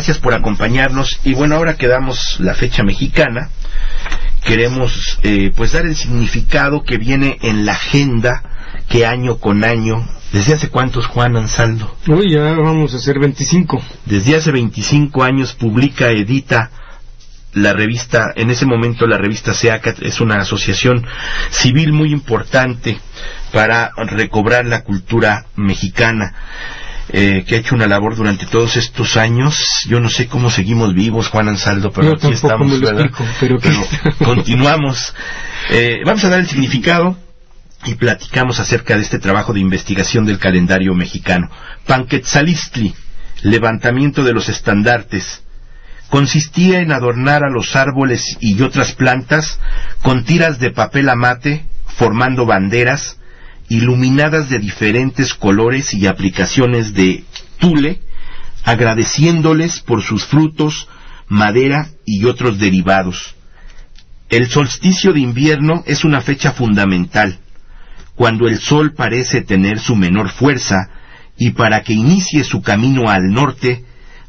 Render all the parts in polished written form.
Gracias por acompañarnos. Y bueno, ahora que damos la fecha mexicana, queremos pues dar el significado que viene en la agenda que año con año. ¿Desde hace cuántos, Juan Ansaldo? Uy, ya vamos a hacer 25. Desde hace 25 años edita la revista, en ese momento la revista SEACAT es una asociación civil muy importante para recobrar la cultura mexicana, que ha hecho una labor durante todos estos años. Yo no sé cómo seguimos vivos, Juan Ansaldo, pero aquí estamos, ¿verdad? Pero continuamos. Vamos a dar el significado y platicamos acerca de este trabajo de investigación del calendario mexicano. Panquetzalistli, levantamiento de los estandartes, consistía en adornar a los árboles y otras plantas con tiras de papel amate, formando banderas iluminadas de diferentes colores y aplicaciones de tule, agradeciéndoles por sus frutos, madera y otros derivados. El solsticio de invierno es una fecha fundamental, cuando el sol parece tener su menor fuerza, y para que inicie su camino al norte,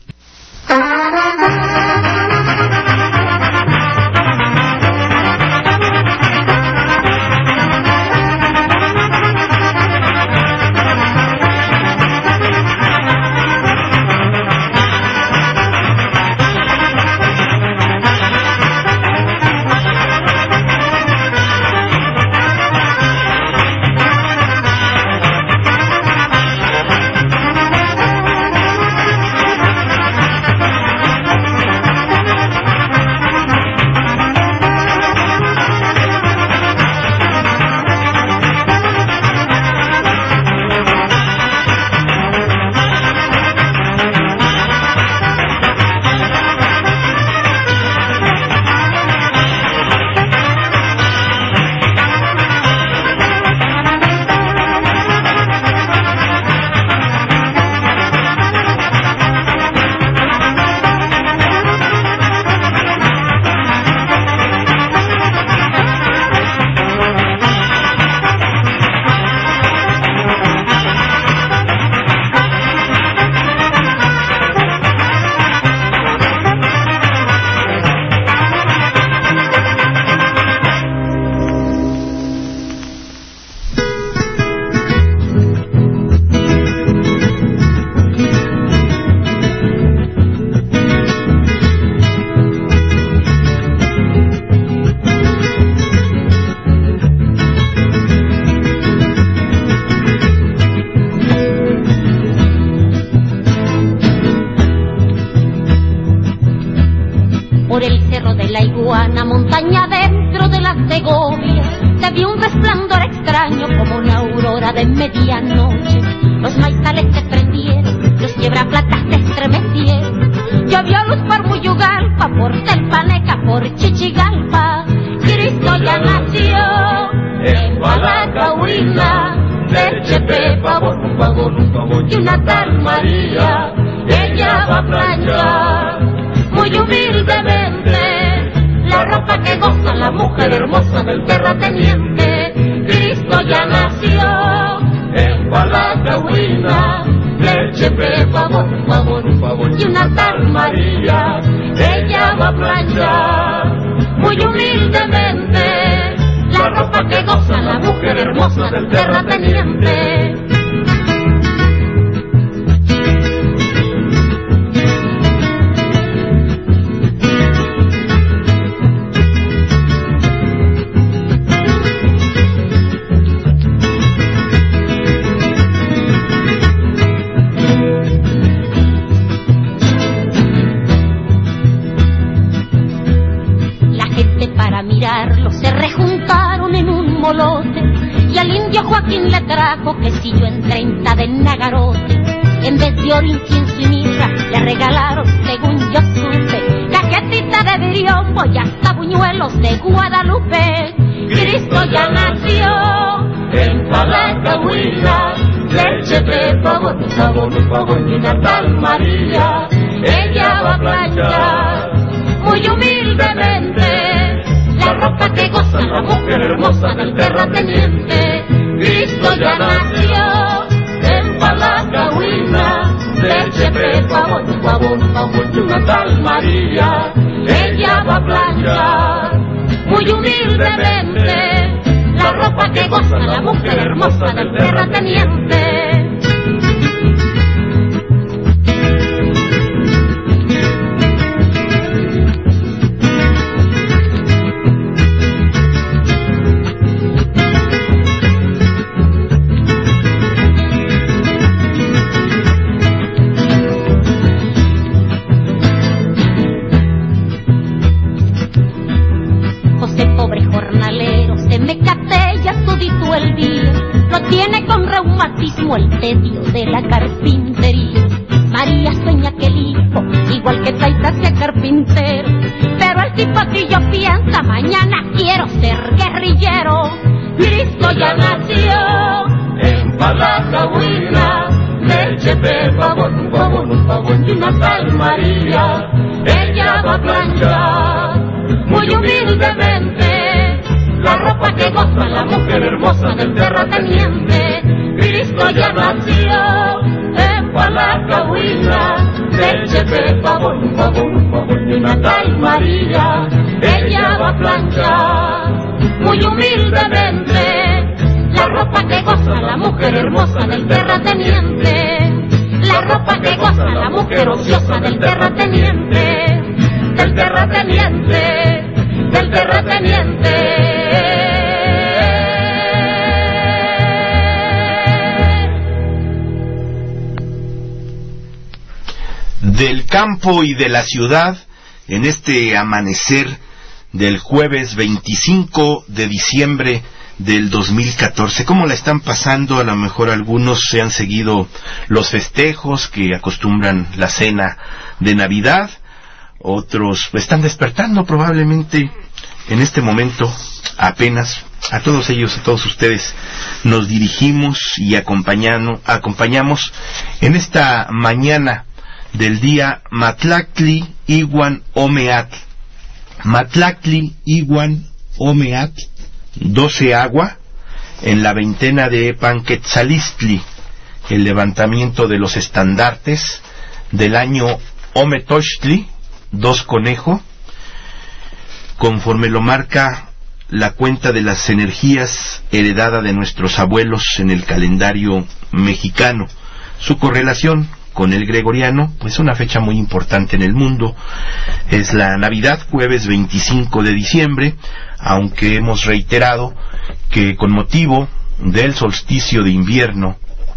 montaña dentro de la Segovia, se vio un resplandor extraño como una aurora de medianoche. Los maizales se prendieron, los quiebraplatas se estremecieron. Llovió luz por Muyugalpa, por Telpaneca, por Chichigalpa. Cristo ya nació en Guadalcahuina, leche, pepa, un vagón y una tal María. Ella va a planchar muy humildemente la ropa que goza la mujer hermosa del terrateniente. Cristo ya nació en Guadalcahuina, leche, pepa, un vagón y una tal María. Ella va a planchar muy humildemente la ropa que goza la mujer hermosa del terrateniente. Se rejuntaron en un molote y al indio Joaquín le trajo quesillo en 30 de nagarote. En vez de oro, incienso y mirra le regalaron, según yo supe, cajetita de biriombo y hasta buñuelos de Guadalupe. Cristo ya nació en Guadalcahuina, leche, pepa, un vagón y una tal María. Ella va a planchar muy humildemente la ropa que goza la mujer hermosa del terrateniente. Cristo ya nació en Guadalcahuina, leche, pepa, un vagón de una tal María, ella va a planchar muy humildemente la ropa que goza la mujer hermosa del terrateniente. El día lo tiene con reumatismo el tedio de la carpintería. María sueña que el hijo igual que Taita sea carpintero, pero el tipo que yo piensa mañana quiero ser guerrillero. Cristo ya nació en Palacagüina, leche de pavón, pavón y una tal María, ella va a planchar muy humildemente la ropa que goza la mujer hermosa del terrateniente. Cristo ya nació en Palacagüina, leche de pavón, pavón y una tal María, ella va a planchar muy humildemente la ropa que goza la mujer hermosa del terrateniente. La ropa que goza la mujer ociosa del terrateniente, del terrateniente, del terrateniente. Del campo y de la ciudad, en este amanecer del jueves 25 de diciembre del 2014. ¿Cómo la están pasando? A lo mejor algunos se han seguido los festejos que acostumbran la cena de Navidad, otros están despertando probablemente en este momento apenas. A todos ellos, a todos ustedes nos dirigimos y acompañamos en esta mañana del día Matlactli Iwan Omeatl. Matlactli Iwan Omeatl, 12 agua, en la veintena de Panquetzalistli, el levantamiento de los estandartes del año Ometochtli, 2 conejo, conforme lo marca la cuenta de las energías heredada de nuestros abuelos en el calendario mexicano. Su correlación con el gregoriano, pues una fecha muy importante en el mundo, es la Navidad, jueves 25 de diciembre, aunque hemos reiterado que con motivo del solsticio de invierno,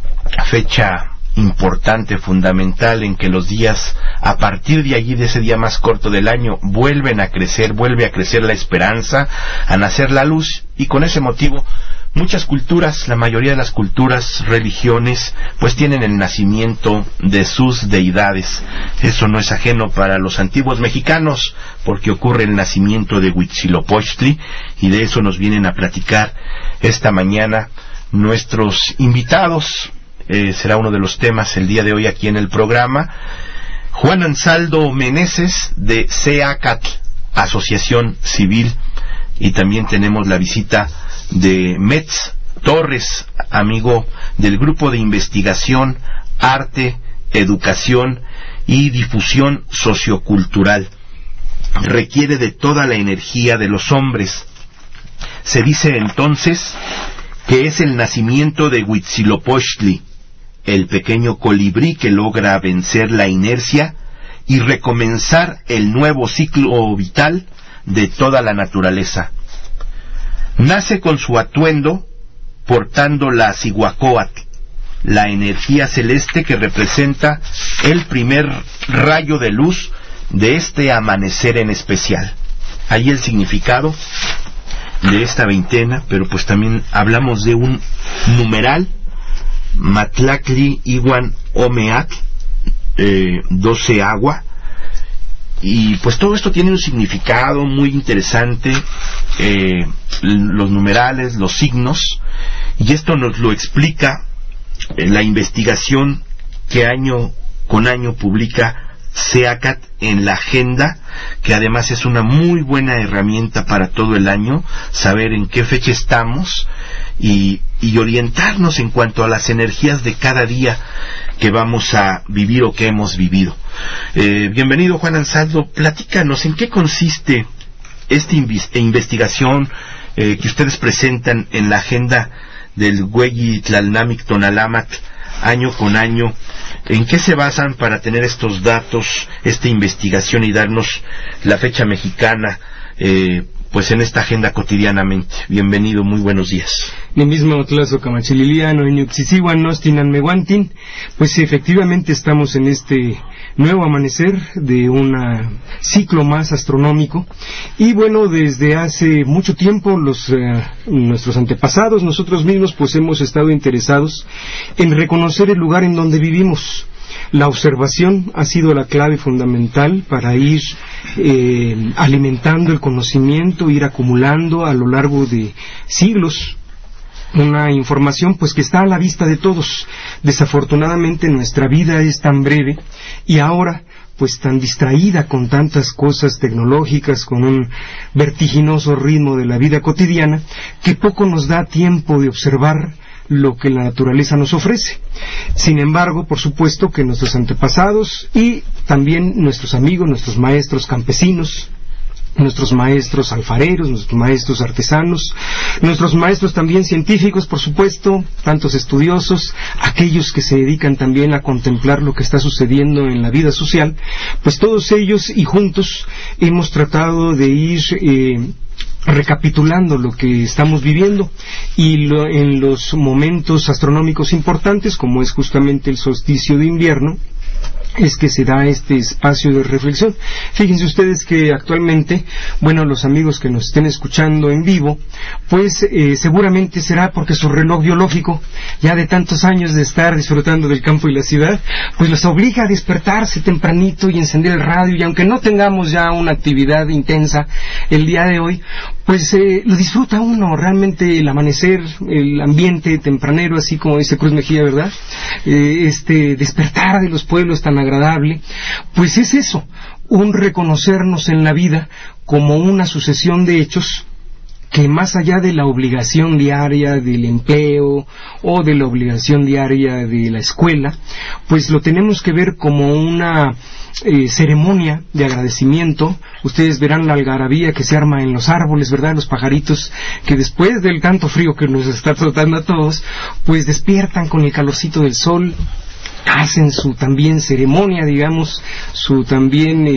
fecha importante, fundamental, en que los días, a partir de allí, de ese día más corto del año, vuelve a crecer la esperanza, a nacer la luz, y con ese motivo muchas culturas, la mayoría de las culturas, religiones, pues tienen el nacimiento de sus deidades. Eso no es ajeno para los antiguos mexicanos, porque ocurre el nacimiento de Huitzilopochtli, y de eso nos vienen a platicar esta mañana nuestros invitados. Será uno de los temas el día de hoy aquí en el programa. Juan Ansaldo Meneses, de CEACATL, Asociación Civil, y también tenemos la visita de Metz Torres, amigo del Grupo de Investigación, Arte, Educación y Difusión Sociocultural. Requiere de toda la energía de los hombres. Se dice entonces que es el nacimiento de Huitzilopochtli, el pequeño colibrí que logra vencer la inercia y recomenzar el nuevo ciclo vital de toda la naturaleza. Nace con su atuendo portando la Cihuacóatl, la energía celeste que representa el primer rayo de luz de este amanecer en especial. Ahí el significado de esta veintena, pero pues también hablamos de un numeral, Matlactli Iwan Omeatl, 12 agua, y pues todo esto tiene un significado muy interesante, los numerales, los signos, y esto nos lo explica la investigación que año con año publica CEACATL en la agenda, que además es una muy buena herramienta para todo el año, saber en qué fecha estamos y orientarnos en cuanto a las energías de cada día que vamos a vivir o que hemos vivido. Bienvenido, Juan Ansaldo. Platícanos, ¿en qué consiste esta investigación que ustedes presentan en la agenda del Hueyi Tlalnamic Tonalámatl año con año? ¿En qué se basan para tener estos datos, esta investigación y darnos la fecha mexicana pues en esta agenda cotidianamente? Bienvenido, muy buenos días. Mismo Tlazo Camachililiano, Inuxisiwan, Nostinan Meguantin. Pues efectivamente estamos en este nuevo amanecer de un ciclo más astronómico, y bueno, desde hace mucho tiempo nuestros antepasados, nosotros mismos, pues hemos estado interesados en reconocer el lugar en donde vivimos. La observación ha sido la clave fundamental para ir alimentando el conocimiento, ir acumulando a lo largo de siglos una información pues que está a la vista de todos. Desafortunadamente nuestra vida es tan breve y ahora pues tan distraída con tantas cosas tecnológicas, con un vertiginoso ritmo de la vida cotidiana, que poco nos da tiempo de observar lo que la naturaleza nos ofrece. Sin embargo, por supuesto que nuestros antepasados y también nuestros amigos, nuestros maestros campesinos, nuestros maestros alfareros, nuestros maestros artesanos, nuestros maestros también científicos, por supuesto, tantos estudiosos, aquellos que se dedican también a contemplar lo que está sucediendo en la vida social, pues todos ellos y juntos hemos tratado de ir recapitulando lo que estamos viviendo, y en los momentos astronómicos importantes, como es justamente el solsticio de invierno, es que se da este espacio de reflexión. Fíjense ustedes que actualmente, bueno, los amigos que nos estén escuchando en vivo, pues seguramente será porque su reloj biológico, ya de tantos años de estar disfrutando del campo y la ciudad, pues los obliga a despertarse tempranito y encender el radio, y aunque no tengamos ya una actividad intensa el día de hoy, pues lo disfruta uno, realmente el amanecer, el ambiente tempranero, así como dice Cruz Mejía, ¿verdad? Este despertar de los pueblos tan agradable, pues es eso, un reconocernos en la vida como una sucesión de hechos que, más allá de la obligación diaria del empleo o de la obligación diaria de la escuela, pues lo tenemos que ver como una ceremonia de agradecimiento. Ustedes verán la algarabía que se arma en los árboles, ¿verdad? Los pajaritos que después del tanto frío que nos está azotando a todos, pues despiertan con el calorcito del sol, hacen su también ceremonia, digamos, su también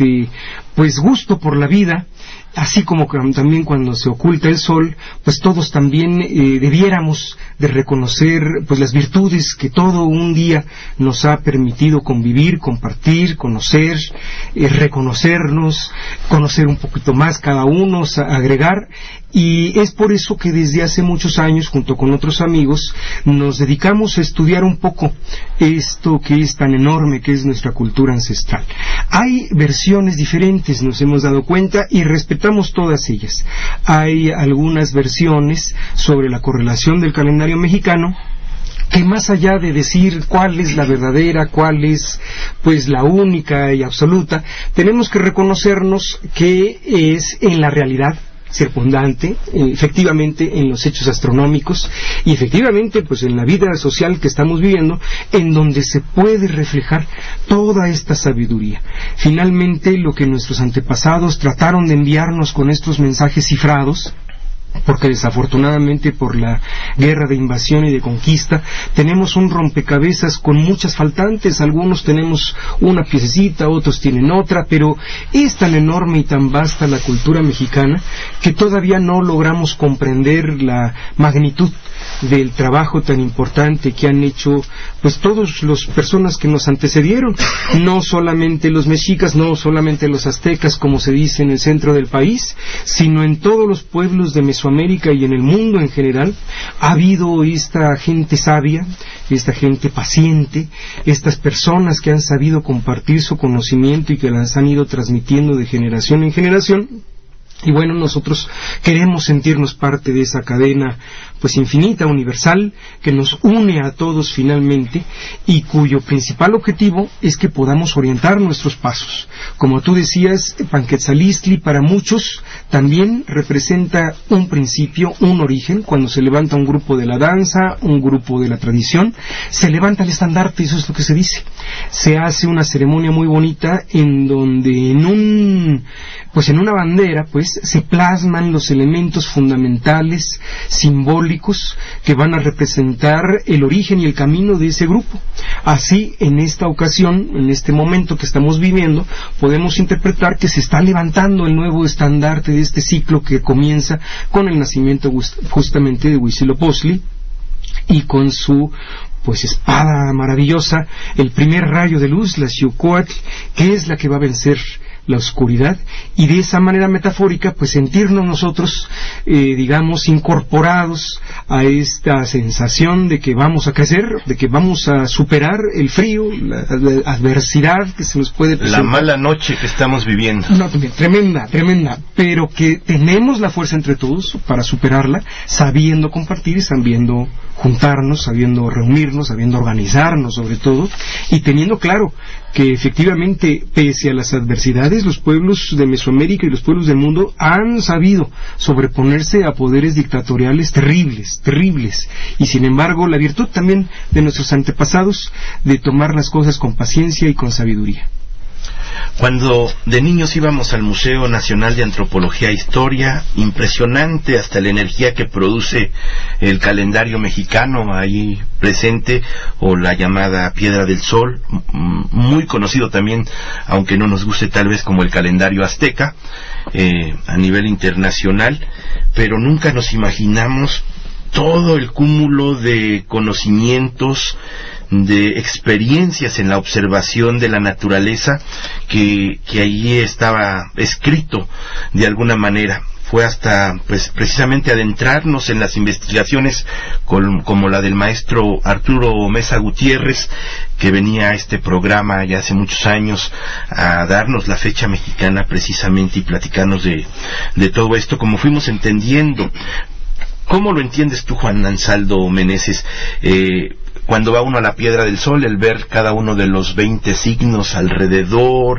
pues gusto por la vida. Así como también cuando se oculta el sol, pues todos también debiéramos de reconocer pues las virtudes que todo un día nos ha permitido convivir, compartir, conocer, reconocernos, conocer un poquito más cada uno, agregar. Y es por eso que desde hace muchos años, junto con otros amigos, nos dedicamos a estudiar un poco esto que es tan enorme, que es nuestra cultura ancestral. Hay versiones diferentes, nos hemos dado cuenta, y respetamos todas ellas. Hay algunas versiones sobre la correlación del calendario mexicano, que más allá de decir cuál es la verdadera, cuál es pues la única y absoluta, tenemos que reconocernos que es en la realidad circundante, efectivamente en los hechos astronómicos y efectivamente pues en la vida social que estamos viviendo, en donde se puede reflejar toda esta sabiduría. Finalmente, lo que nuestros antepasados trataron de enviarnos con estos mensajes cifrados, porque desafortunadamente por la guerra de invasión y de conquista tenemos un rompecabezas con muchas faltantes. Algunos tenemos una piececita, otros tienen otra, pero es tan enorme y tan vasta la cultura mexicana que todavía no logramos comprender la magnitud del trabajo tan importante que han hecho pues todas las personas que nos antecedieron, no solamente los mexicas, no solamente los aztecas, como se dice en el centro del país, sino en todos los pueblos de Mesoamérica y en el mundo en general. Ha habido esta gente sabia, esta gente paciente, estas personas que han sabido compartir su conocimiento y que las han ido transmitiendo de generación en generación. Y bueno, nosotros queremos sentirnos parte de esa cadena pues infinita, universal, que nos une a todos finalmente, y cuyo principal objetivo es que podamos orientar nuestros pasos. Como tú decías, Panquetzalistli para muchos también representa un principio, un origen. Cuando se levanta un grupo de la danza, un grupo de la tradición, se levanta el estandarte, eso es lo que se dice. Se hace una ceremonia muy bonita en donde en una bandera pues se plasman los elementos fundamentales, simbólicos, que van a representar el origen y el camino de ese grupo. Así, en esta ocasión, en este momento que estamos viviendo, podemos interpretar que se está levantando el nuevo estandarte de este ciclo que comienza con el nacimiento justamente de Huitzilopochtli y con su espada maravillosa, el primer rayo de luz, la Xiuhcoatl, que es la que va a vencer la oscuridad, y de esa manera metafórica sentirnos nosotros incorporados a esta sensación de que vamos a crecer, de que vamos a superar el frío, la adversidad que se nos puede presentar, la mala noche que estamos viviendo. No, tremenda, pero que tenemos la fuerza entre todos para superarla, sabiendo compartir, sabiendo juntarnos, sabiendo reunirnos, sabiendo organizarnos sobre todo, y teniendo claro que efectivamente, pese a las adversidades, los pueblos de Mesoamérica y los pueblos del mundo han sabido sobreponerse a poderes dictatoriales terribles, y sin embargo la virtud también de nuestros antepasados de tomar las cosas con paciencia y con sabiduría. Cuando de niños íbamos al Museo Nacional de Antropología e Historia, impresionante hasta la energía que produce el calendario mexicano ahí presente, o la llamada Piedra del Sol, muy conocido también, aunque no nos guste tal vez, como el calendario azteca, a nivel internacional, pero nunca nos imaginamos todo el cúmulo de conocimientos, de experiencias en la observación de la naturaleza que allí estaba escrito de alguna manera. Fue hasta precisamente adentrarnos en las investigaciones como la del maestro Arturo Mesa Gutiérrez, que venía a este programa ya hace muchos años a darnos la fecha mexicana precisamente y platicarnos de todo esto, como fuimos entendiendo. ¿Cómo lo entiendes tú, Juan Ansaldo Meneses? Cuando va uno a la Piedra del Sol, el ver cada uno de los 20 signos alrededor,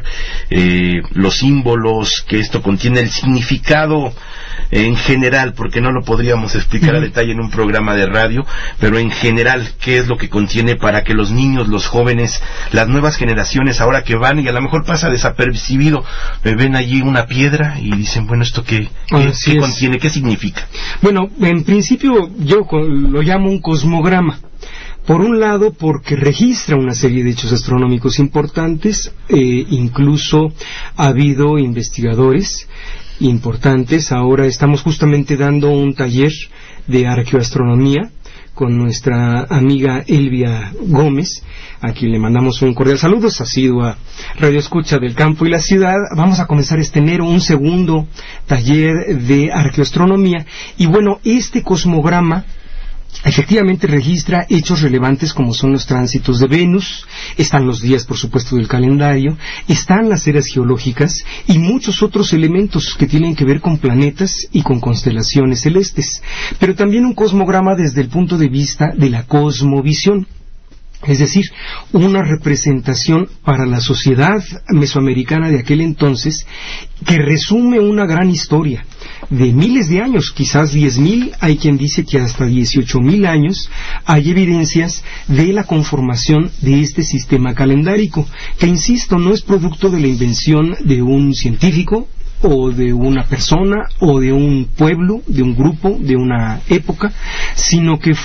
los símbolos que esto contiene, el significado en general, porque no lo podríamos explicar a detalle en un programa de radio, pero en general, ¿qué es lo que contiene para que los niños, los jóvenes, las nuevas generaciones, ahora que van y a lo mejor pasa desapercibido, ven allí una piedra y dicen, bueno, ¿esto qué contiene? ¿Qué significa? Bueno, en principio yo lo llamo un cosmograma. Por un lado, porque registra una serie de hechos astronómicos importantes, incluso ha habido investigadores importantes. Ahora estamos justamente dando un taller de arqueoastronomía con nuestra amiga Elvia Gómez, a quien le mandamos un cordial saludo, asidua Radio Escucha del Campo y la Ciudad. Vamos a comenzar este enero un segundo taller de arqueoastronomía, y bueno, este cosmograma efectivamente registra hechos relevantes como son los tránsitos de Venus, están los días, por supuesto, del calendario, están las eras geológicas y muchos otros elementos que tienen que ver con planetas y con constelaciones celestes, pero también un cosmograma desde el punto de vista de la cosmovisión. Es decir, una representación para la sociedad mesoamericana de aquel entonces que resume una gran historia de miles de años, quizás 10,000, hay quien dice que hasta 18,000 años. Hay evidencias de la conformación de este sistema calendárico, que insisto, no es producto de la invención de un científico o de una persona o de un pueblo, de un grupo, de una época, sino que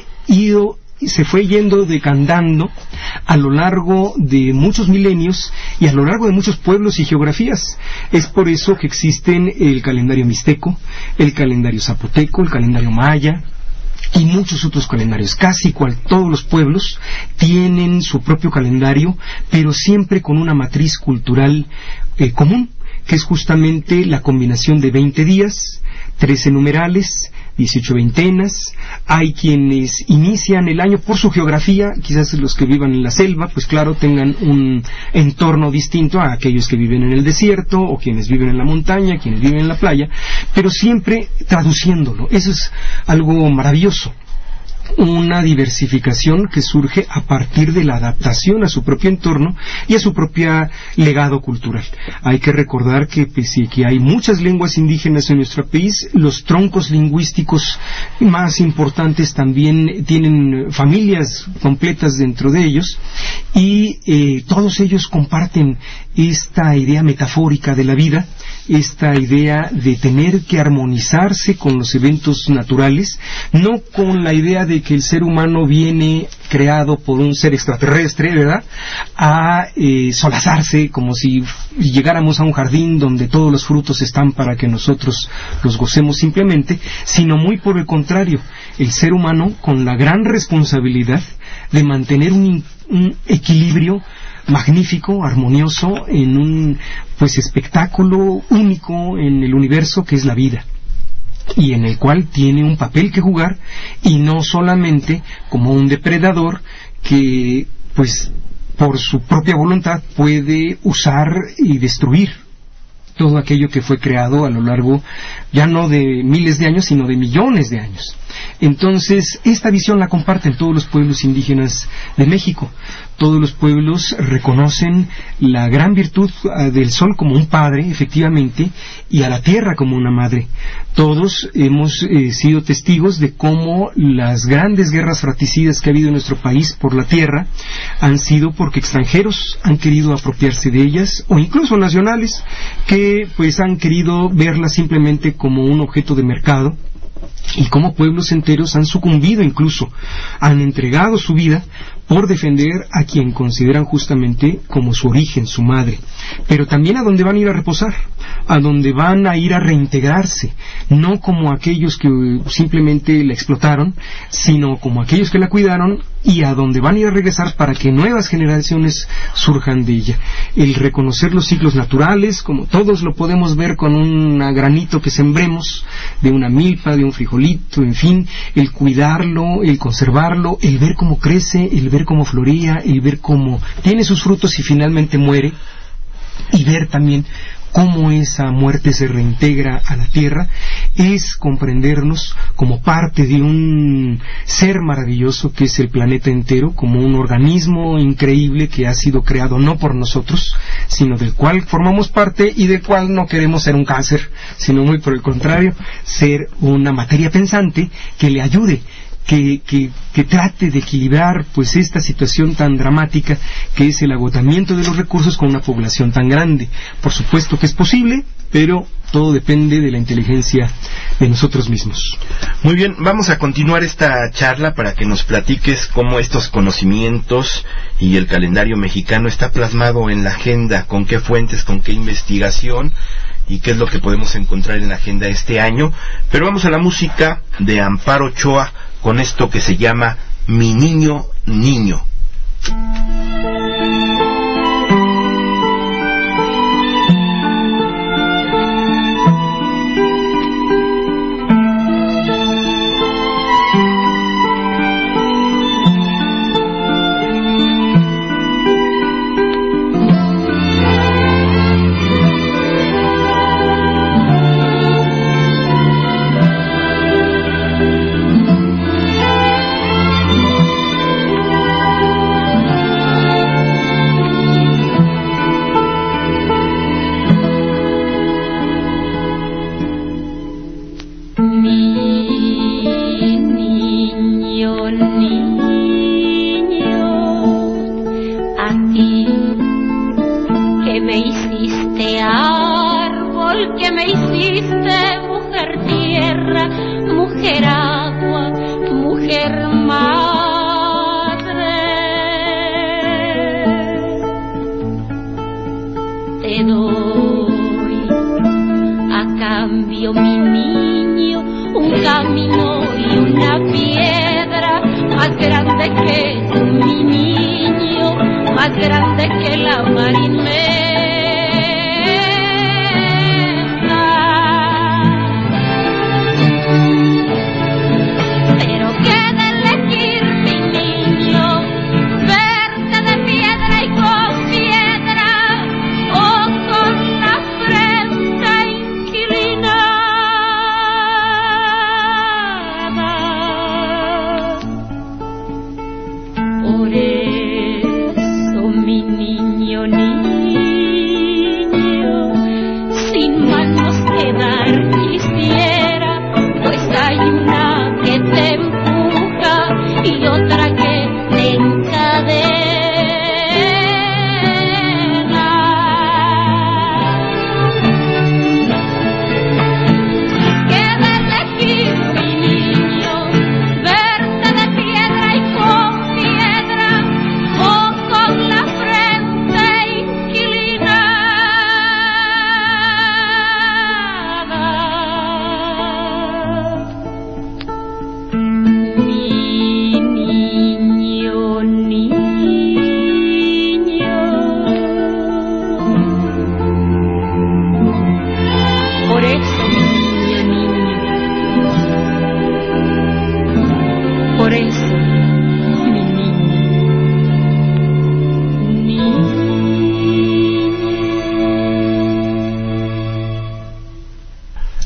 se fue yendo decantando a lo largo de muchos milenios y a lo largo de muchos pueblos y geografías. Es por eso que existen el calendario mixteco, el calendario zapoteco, el calendario maya y muchos otros calendarios. Casi todos los pueblos tienen su propio calendario, pero siempre con una matriz cultural común, que es justamente la combinación de 20 días, 13 numerales, 18 veintenas. Hay quienes inician el año por su geografía, quizás los que vivan en la selva, pues claro, tengan un entorno distinto a aquellos que viven en el desierto, o quienes viven en la montaña, quienes viven en la playa, pero siempre traduciéndolo. Eso es algo maravilloso. una diversificación que surge a partir de la adaptación a su propio entorno y a su propio legado cultural. Hay que recordar que pese a que hay muchas lenguas indígenas en nuestro país, los troncos lingüísticos más importantes también tienen familias completas dentro de ellos, y todos ellos comparten esta idea metafórica de la vida, esta idea de tener que armonizarse con los eventos naturales, no con la idea de que el ser humano viene creado por un ser extraterrestre, ¿verdad?, a solazarse como si llegáramos a un jardín donde todos los frutos están para que nosotros los gocemos simplemente, sino muy por el contrario, el ser humano con la gran responsabilidad de mantener un equilibrio magnífico, armonioso, en un espectáculo único en el universo que es la vida, y en el cual tiene un papel que jugar, y no solamente como un depredador que por su propia voluntad puede usar y destruir todo aquello que fue creado a lo largo ya no de miles de años, sino de millones de años. Entonces, esta visión la comparten todos los pueblos indígenas de México. Todos los pueblos reconocen la gran virtud del sol como un padre, efectivamente, y a la tierra como una madre. Todos hemos sido testigos de cómo las grandes guerras fratricidas que ha habido en nuestro país por la tierra han sido porque extranjeros han querido apropiarse de ellas, o incluso nacionales que han querido verlas simplemente como un objeto de mercado, y cómo pueblos enteros han sucumbido, incluso han entregado su vida por defender a quien consideran justamente como su origen, su madre, pero también a donde van a ir a reposar, a donde van a ir a reintegrarse, no como aquellos que simplemente la explotaron, sino como aquellos que la cuidaron, y a donde van a ir a regresar para que nuevas generaciones surjan de ella. El reconocer los ciclos naturales, como todos lo podemos ver con un granito que sembremos, de una milpa, de un frijolito, en fin, el cuidarlo, el conservarlo, el ver cómo crece, el ver cómo floría, el ver cómo tiene sus frutos y finalmente muere, y ver también cómo esa muerte se reintegra a la tierra, es comprendernos como parte de un ser maravilloso que es el planeta entero, como un organismo increíble que ha sido creado no por nosotros, sino del cual formamos parte y del cual no queremos ser un cáncer, sino muy por el contrario, ser una materia pensante que le ayude, que trate de equilibrar esta situación tan dramática que es el agotamiento de los recursos con una población tan grande. Por supuesto que es posible, pero todo depende de la inteligencia de nosotros mismos. Muy bien, vamos a continuar esta charla para que nos platiques cómo estos conocimientos y el calendario mexicano está plasmado en la agenda, con qué fuentes, con qué investigación y qué es lo que podemos encontrar en la agenda este año. Pero vamos a la música de Amparo Ochoa con esto que se llama Mi Niño Niño.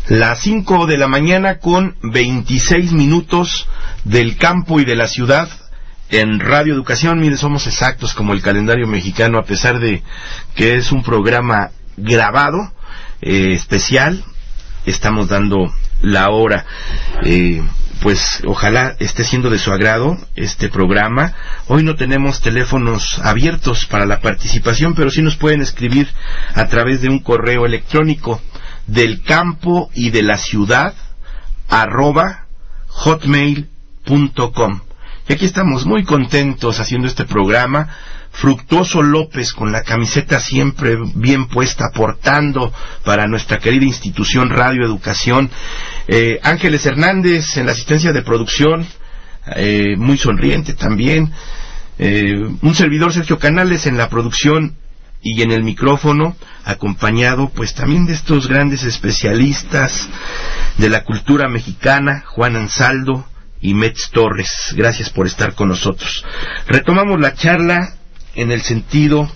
Las 5 de la mañana con 26 minutos del campo y de la ciudad en Radio Educación. Mire, somos exactos como el calendario mexicano, a pesar de que es un programa grabado, especial. Estamos dando la hora. Pues ojalá esté siendo de su agrado este programa. Hoy no tenemos teléfonos abiertos para la participación, pero sí nos pueden escribir a través de un correo electrónico del campo y de la ciudad @hotmail.com. Y aquí estamos muy contentos haciendo este programa. Fructuoso López con la camiseta siempre bien puesta, aportando para nuestra querida institución Radio Educación. Ángeles Hernández en la asistencia de producción, muy sonriente también. Un servidor, Sergio Canales, en la producción y en el micrófono, acompañado pues también de estos grandes especialistas de la cultura mexicana, Juan Ansaldo y Metz Torres. Gracias por estar con nosotros. Retomamos la charla en el sentido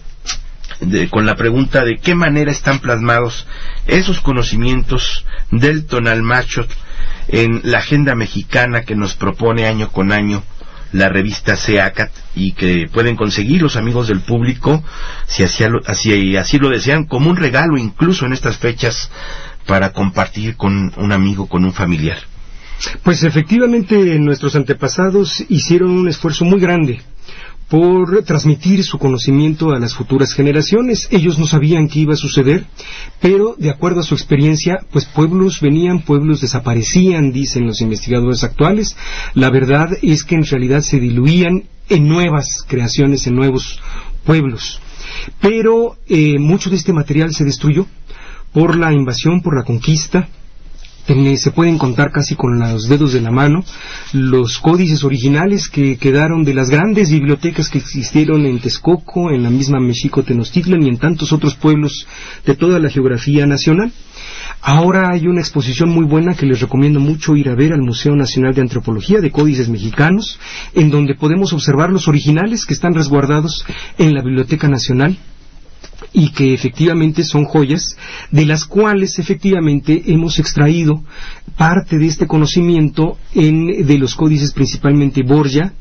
con la pregunta de qué manera están plasmados esos conocimientos del Tonalmáchotl en la agenda mexicana que nos propone año con año la revista SEACAT, y que pueden conseguir los amigos del público, si así lo desean, como un regalo incluso en estas fechas para compartir con un amigo, con un familiar. Pues efectivamente nuestros antepasados hicieron un esfuerzo muy grande por transmitir su conocimiento a las futuras generaciones. Ellos no sabían qué iba a suceder, pero de acuerdo a su experiencia, pues pueblos venían, pueblos desaparecían, dicen los investigadores actuales. La verdad es que en realidad se diluían en nuevas creaciones, en nuevos pueblos. Pero mucho de este material se destruyó por la invasión, por la conquista. Se pueden contar casi con los dedos de la mano los códices originales que quedaron de las grandes bibliotecas que existieron en Texcoco, en la misma Mexico-Tenochtitlan y en tantos otros pueblos de toda la geografía nacional. Ahora hay una exposición muy buena que les recomiendo mucho ir a ver al Museo Nacional de Antropología de Códices Mexicanos, en donde podemos observar los originales que están resguardados en la Biblioteca Nacional, y que efectivamente son joyas de las cuales efectivamente hemos extraído parte de este conocimiento de los códices, principalmente Borja,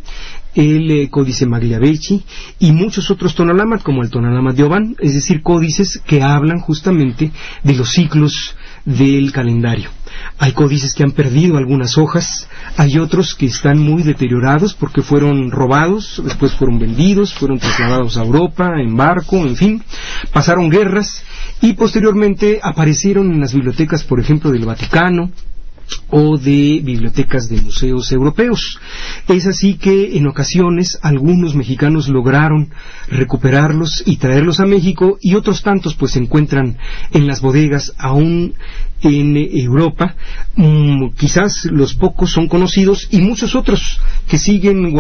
el códice Magliabechi y muchos otros Tonalámatl, como el Tonalámatl de Obán, es decir, códices que hablan justamente de los ciclos del calendario. Hay códices que han perdido algunas hojas, hay otros que están muy deteriorados porque fueron robados, después fueron vendidos, fueron trasladados a Europa en barco, en fin, pasaron guerras y posteriormente aparecieron en las bibliotecas, por ejemplo, del Vaticano o de bibliotecas de museos europeos. Es así que en ocasiones algunos mexicanos lograron recuperarlos y traerlos a México, y otros tantos pues se encuentran en las bodegas aún en Europa. Quizás los pocos son conocidos y muchos otros que siguen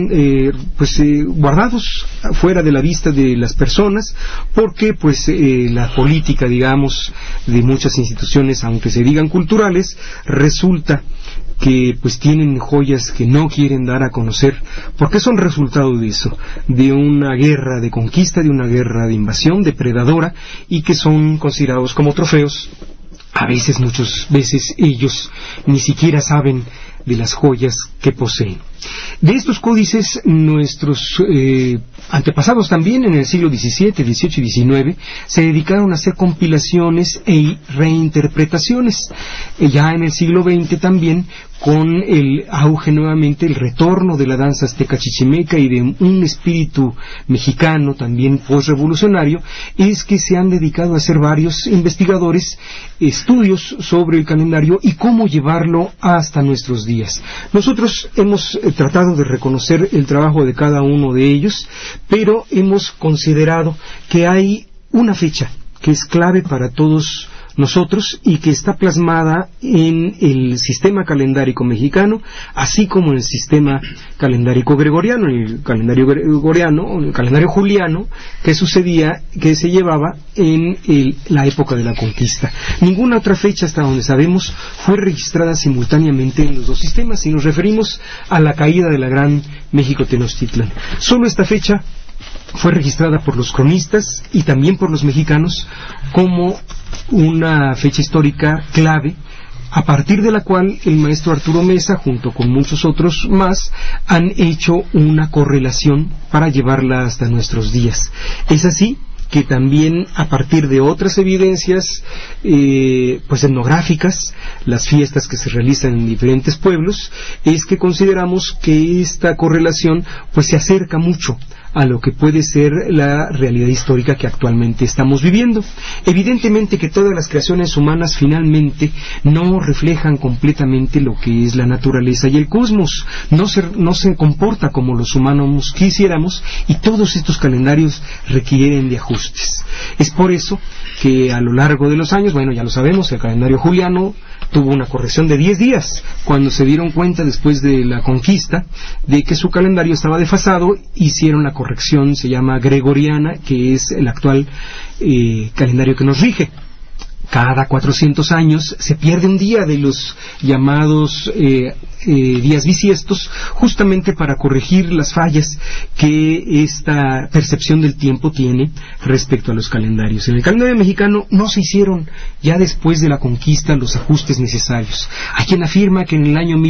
guardados fuera de la vista de las personas, porque pues la política, digamos, de muchas instituciones, aunque se digan culturales, resulta que pues tienen joyas que no quieren dar a conocer, porque son resultado de eso, de una guerra de conquista, de una guerra de invasión depredadora, y que son considerados como trofeos. Muchas veces ellos ni siquiera saben de las joyas que poseen. De estos códices, nuestros antepasados también en el siglo XVII, XVIII y XIX se dedicaron a hacer compilaciones e reinterpretaciones. Ya en el siglo XX también, con el auge nuevamente, el retorno de la danza azteca chichimeca y de un espíritu mexicano también postrevolucionario, es que se han dedicado a hacer varios investigadores estudios sobre el calendario y cómo llevarlo hasta nuestros días. Nosotros hemos tratado de reconocer el trabajo de cada uno de ellos, pero hemos considerado que hay una fecha que es clave para todos nosotros y que está plasmada en el sistema calendárico mexicano, así como en el sistema calendárico gregoriano, el calendario gregoriano, el calendario juliano, que se llevaba en la época de la conquista. Ninguna otra fecha, hasta donde sabemos, fue registrada simultáneamente en los dos sistemas, si nos referimos a la caída de la gran México-Tenochtitlan. Solo esta fecha fue registrada por los cronistas y también por los mexicanos como una fecha histórica clave a partir de la cual el maestro Arturo Mesa, junto con muchos otros más, han hecho una correlación para llevarla hasta nuestros días. Es así que también a partir de otras evidencias pues etnográficas, las fiestas que se realizan en diferentes pueblos, es que consideramos que esta correlación pues se acerca mucho a lo que puede ser la realidad histórica que actualmente estamos viviendo. Evidentemente que todas las creaciones humanas finalmente no reflejan completamente lo que es la naturaleza y el cosmos, no se comporta como los humanos quisiéramos, y todos estos calendarios requieren de ajustes. Es por eso que a lo largo de los años, bueno, ya lo sabemos, el calendario juliano tuvo una corrección de 10 días, cuando se dieron cuenta después de la conquista de que su calendario estaba desfasado, hicieron la corrección, se llama gregoriana, que es el actual calendario que nos rige. Cada 400 años se pierde un día de los llamados días bisiestos, justamente para corregir las fallas que esta percepción del tiempo tiene respecto a los calendarios. En el calendario mexicano no se hicieron ya después de la conquista los ajustes necesarios. Hay quien afirma que en el año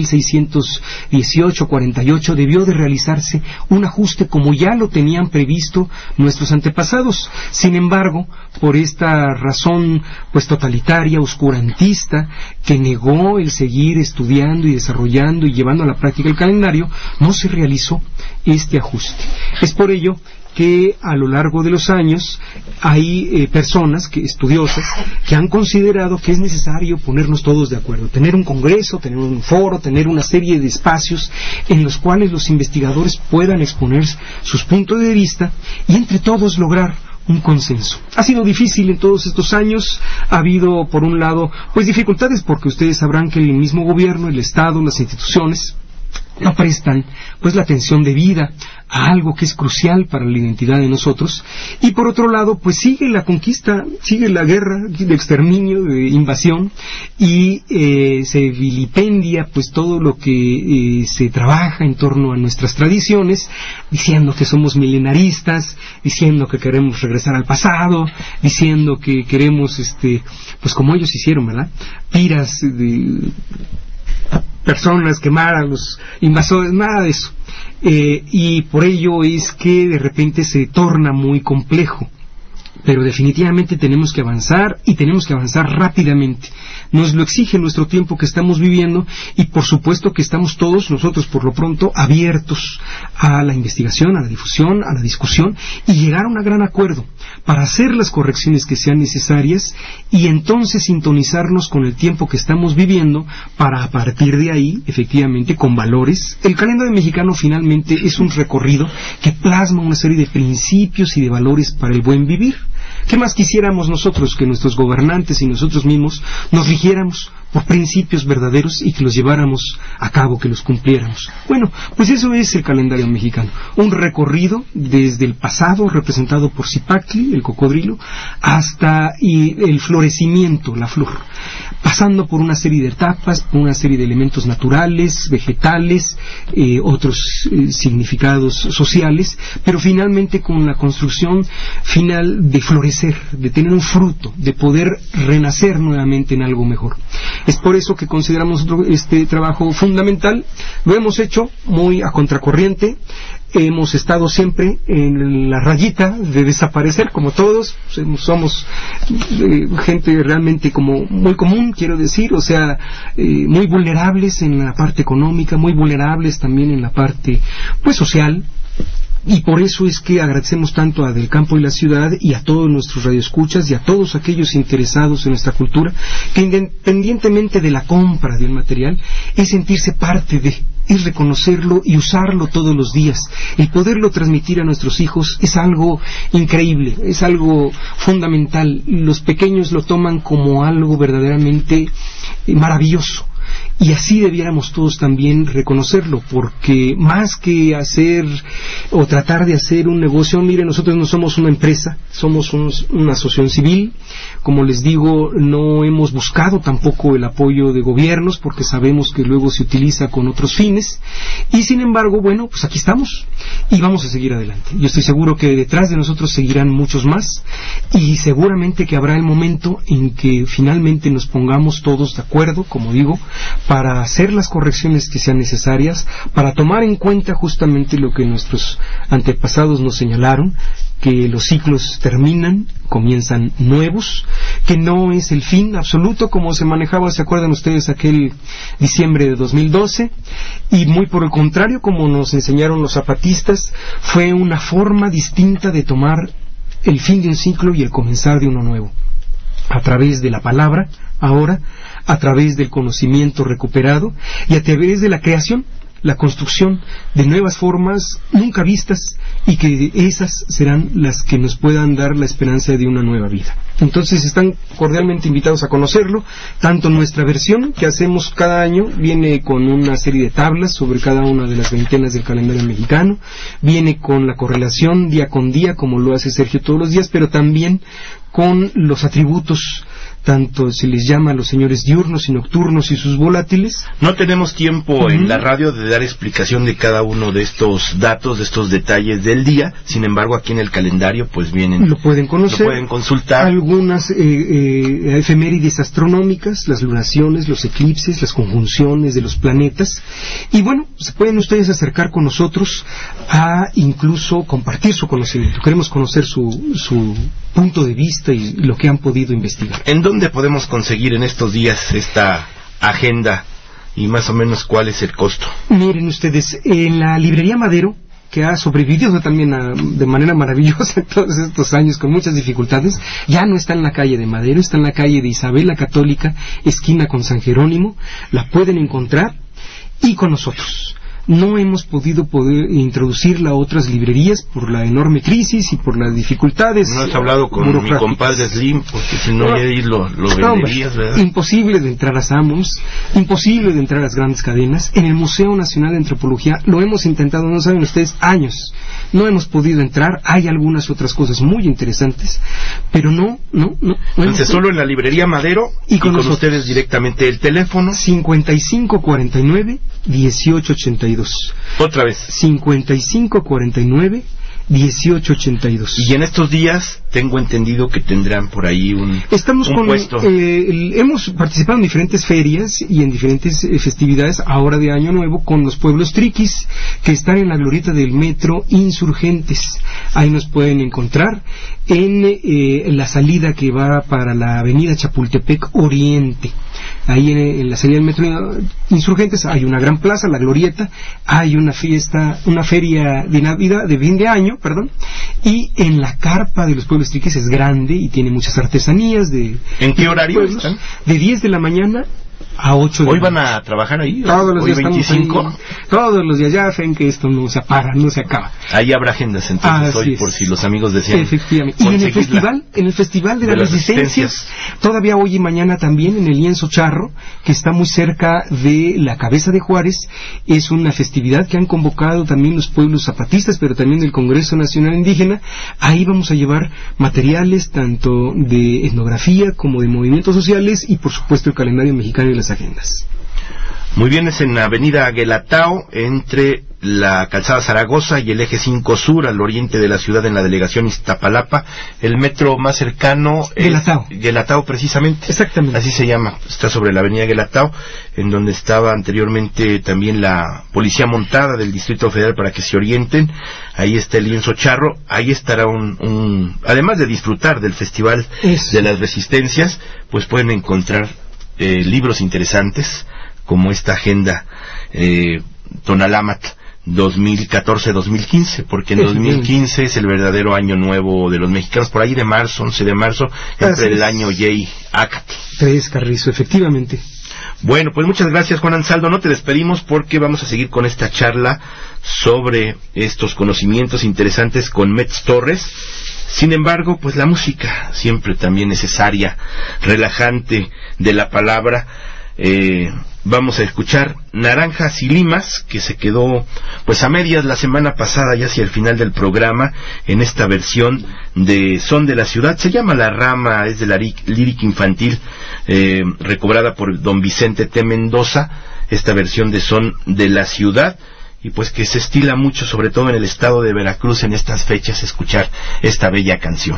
1618-48 debió de realizarse un ajuste como ya lo tenían previsto nuestros antepasados. Sin embargo, por esta razón pues totalitaria, oscurantista, que negó el seguir estudiando y desarrollando y llevando a la práctica el calendario, no se realizó este ajuste. Es por ello que a lo largo de los años hay personas estudiosas que han considerado que es necesario ponernos todos de acuerdo, tener un congreso, tener un foro, tener una serie de espacios en los cuales los investigadores puedan exponer sus puntos de vista y entre todos lograr un consenso. Ha sido difícil en todos estos años, ha habido por un lado pues dificultades, porque ustedes sabrán que el mismo gobierno, el Estado, las instituciones no prestan pues la atención debida a algo que es crucial para la identidad de nosotros, y por otro lado pues sigue la conquista, sigue la guerra de exterminio, de invasión, y se vilipendia pues todo lo que se trabaja en torno a nuestras tradiciones, diciendo que somos milenaristas, diciendo que queremos regresar al pasado, diciendo que queremos pues como ellos hicieron, ¿verdad?, piras de personas, quemar a los invasores, nada de eso. Y por ello es que de repente se torna muy complejo. Pero definitivamente tenemos que avanzar, y tenemos que avanzar rápidamente. Nos lo exige nuestro tiempo que estamos viviendo, y por supuesto que estamos todos nosotros por lo pronto abiertos a la investigación, a la difusión, a la discusión, y llegar a un gran acuerdo para hacer las correcciones que sean necesarias, y entonces sintonizarnos con el tiempo que estamos viviendo para a partir de ahí, efectivamente, con valores. El calendario mexicano finalmente es un recorrido que plasma una serie de principios y de valores para el buen vivir. ¿Qué más quisiéramos nosotros? Que nuestros gobernantes y nosotros mismos nos rigiéramos por principios verdaderos y que los lleváramos a cabo, que los cumpliéramos. Bueno, pues eso es el calendario mexicano, un recorrido desde el pasado, representado por Zipactli, el cocodrilo, hasta el florecimiento, la flor, pasando por una serie de etapas, por una serie de elementos naturales, vegetales, otros significados sociales, pero finalmente con la construcción final de florecer, de tener un fruto, de poder renacer nuevamente en algo mejor. Es por eso que consideramos este trabajo fundamental. Lo hemos hecho muy a contracorriente. Hemos estado siempre en la rayita de desaparecer, como todos. Somos gente realmente como muy común, quiero decir, o sea, muy vulnerables en la parte económica, muy vulnerables también en la parte pues social. Y por eso es que agradecemos tanto a Del Campo y la Ciudad y a todos nuestros radioescuchas y a todos aquellos interesados en nuestra cultura, que independientemente de la compra de un material, es sentirse parte de, es reconocerlo y usarlo todos los días. El poderlo transmitir a nuestros hijos es algo increíble, es algo fundamental. Los pequeños lo toman como algo verdaderamente maravilloso. Y así debiéramos todos también reconocerlo, porque más que hacer o tratar de hacer un negocio, mire, nosotros no somos una empresa, somos una asociación civil. Como les digo, no hemos buscado tampoco el apoyo de gobiernos, porque sabemos que luego se utiliza con otros fines, y sin embargo, bueno, pues aquí estamos, y vamos a seguir adelante. Yo estoy seguro que detrás de nosotros seguirán muchos más, y seguramente que habrá el momento en que finalmente nos pongamos todos de acuerdo, como digo, para hacer las correcciones que sean necesarias, para tomar en cuenta justamente lo que nuestros antepasados nos señalaron, que los ciclos terminan, comienzan nuevos, que no es el fin absoluto como se manejaba, ¿se acuerdan ustedes aquel diciembre de 2012? Y muy por el contrario, como nos enseñaron los zapatistas, fue una forma distinta de tomar el fin de un ciclo y el comenzar de uno nuevo, a través de la palabra, ahora, a través del conocimiento recuperado y a través de la creación, la construcción de nuevas formas nunca vistas, y que esas serán las que nos puedan dar la esperanza de una nueva vida. Entonces están cordialmente invitados a conocerlo. Tanto nuestra versión que hacemos cada año viene con una serie de tablas sobre cada una de las veintenas del calendario mexicano, viene con la correlación día con día como lo hace Sergio todos los días, pero también con los atributos, tanto se les llama a los señores diurnos y nocturnos y sus volátiles. No tenemos tiempo en la radio de dar explicación de cada uno de estos datos, de estos detalles del día. Sin embargo, aquí en el calendario pues vienen, lo pueden conocer, lo pueden consultar. Algunas efemérides astronómicas, las lunaciones, los eclipses, las conjunciones de los planetas, y bueno, se pueden ustedes acercar con nosotros a incluso compartir su conocimiento. Queremos conocer su punto de vista y lo que han podido investigar. ¿En dónde podemos conseguir en estos días esta agenda y más o menos cuál es el costo? Miren ustedes, en la librería Madero, que ha sobrevivido también de manera maravillosa todos estos años con muchas dificultades, ya no está en la calle de Madero, está en la calle de Isabel la Católica, esquina con San Jerónimo. La pueden encontrar, y con nosotros. No hemos podido introducirla a otras librerías por la enorme crisis y por las dificultades. No has hablado con mi compadre Slim, porque si no, ya ahí lo venderías, ¿verdad? Imposible de entrar a Samos, imposible de entrar a las grandes cadenas. En el Museo Nacional de Antropología lo hemos intentado, no saben ustedes, años. No hemos podido entrar. Hay algunas otras cosas muy interesantes, pero no. Entonces, solo en la librería Madero y con ustedes directamente. El teléfono 5549-1882. Otra vez 5549-1882. Y en estos días tengo entendido que tendrán por ahí un puesto. Hemos participado en diferentes ferias y en diferentes festividades ahora de Año Nuevo con los pueblos triquis que están en la glorieta del metro Insurgentes. Ahí nos pueden encontrar en la salida que va para la avenida Chapultepec Oriente. Ahí en la salida del metro Insurgentes hay una gran plaza, la glorieta, hay una fiesta, una feria de Navidad, de fin de año, y en la carpa de los pueblos triquis es grande y tiene muchas artesanías de... ¿En qué horario están? De 10 de la mañana a 8 de la ¿Hoy van a trabajar ahí? Todos los días 25. Ahí, todos los días, ya ven que esto no se para, no se acaba. Ahí habrá agendas entonces hoy, por si los amigos desean. Efectivamente. Y en el festival de las Resistencias, todavía hoy y mañana también en el Lienzo Charro, que está muy cerca de la Cabeza de Juárez, es una festividad que han convocado también los pueblos zapatistas, pero también del Congreso Nacional Indígena. Ahí vamos a llevar materiales tanto de etnografía como de movimientos sociales y por supuesto el calendario mexicano y las agendas. Muy bien, es en Avenida Guelatao, entre la Calzada Zaragoza y el Eje 5 Sur, al oriente de la ciudad, en la delegación Iztapalapa. El metro más cercano es Guelatao, precisamente. Exactamente. Así se llama. Está sobre la Avenida Guelatao, en donde estaba anteriormente también la Policía Montada del Distrito Federal, para que se orienten. Ahí está el Lienzo Charro. Ahí estará además de disfrutar del Festival de las Resistencias, pues pueden encontrar libros interesantes, como esta agenda Tonalámatl 2014-2015, porque en 2015 es el verdadero año nuevo de los mexicanos, por ahí de marzo, 11 de marzo, entre el año Yey Acatl. 3 Carrizo, efectivamente. Bueno, pues muchas gracias, Juan Ansaldo. No te despedimos porque vamos a seguir con esta charla sobre estos conocimientos interesantes con Metz Torres. Sin embargo, pues la música, siempre también necesaria, relajante de la palabra, Vamos a escuchar Naranjas y Limas, que se quedó pues a medias la semana pasada, ya hacia el final del programa, en esta versión de Son de la Ciudad. Se llama La Rama, es de la lírica infantil, recobrada por don Vicente T. Mendoza, esta versión de Son de la Ciudad, y pues que se estila mucho, sobre todo en el estado de Veracruz, en estas fechas, escuchar esta bella canción.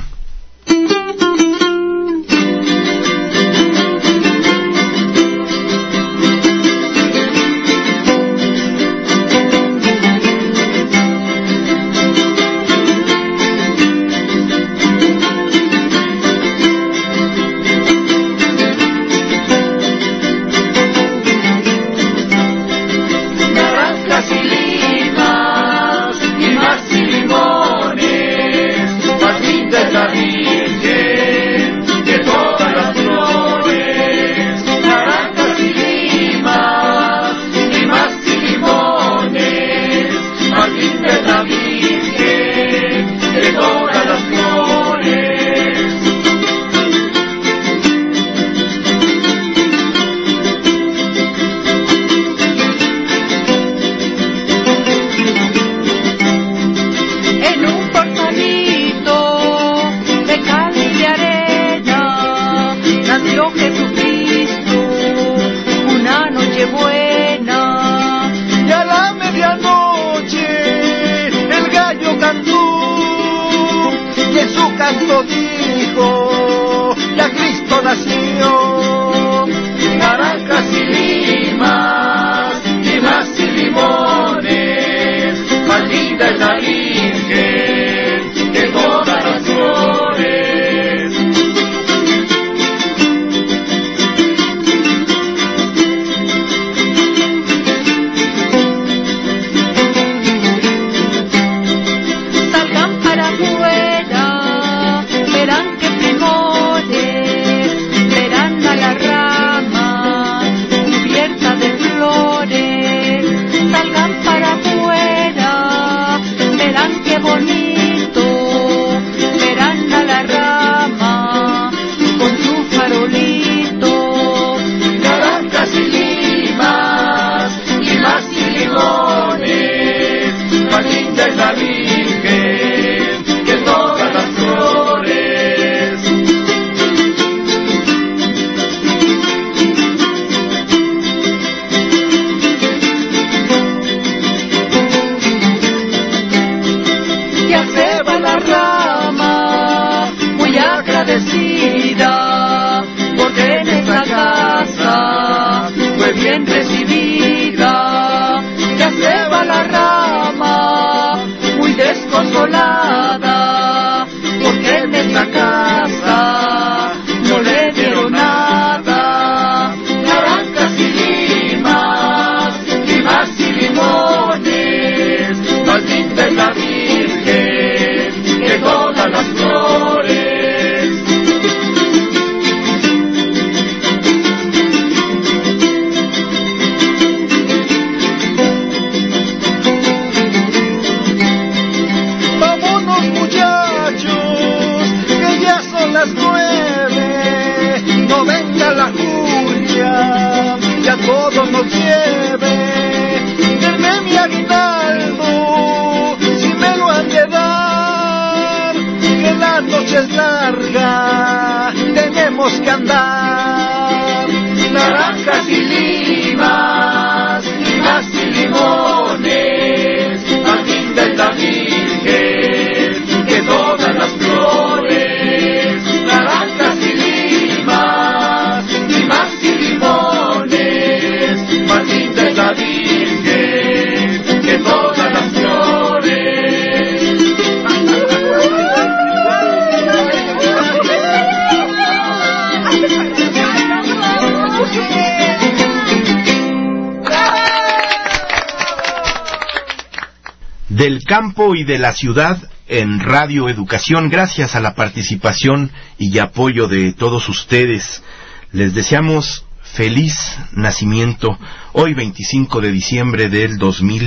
Del campo y de la ciudad en Radio Educación, gracias a la participación y apoyo de todos ustedes. Les deseamos feliz nacimiento hoy 25 de diciembre del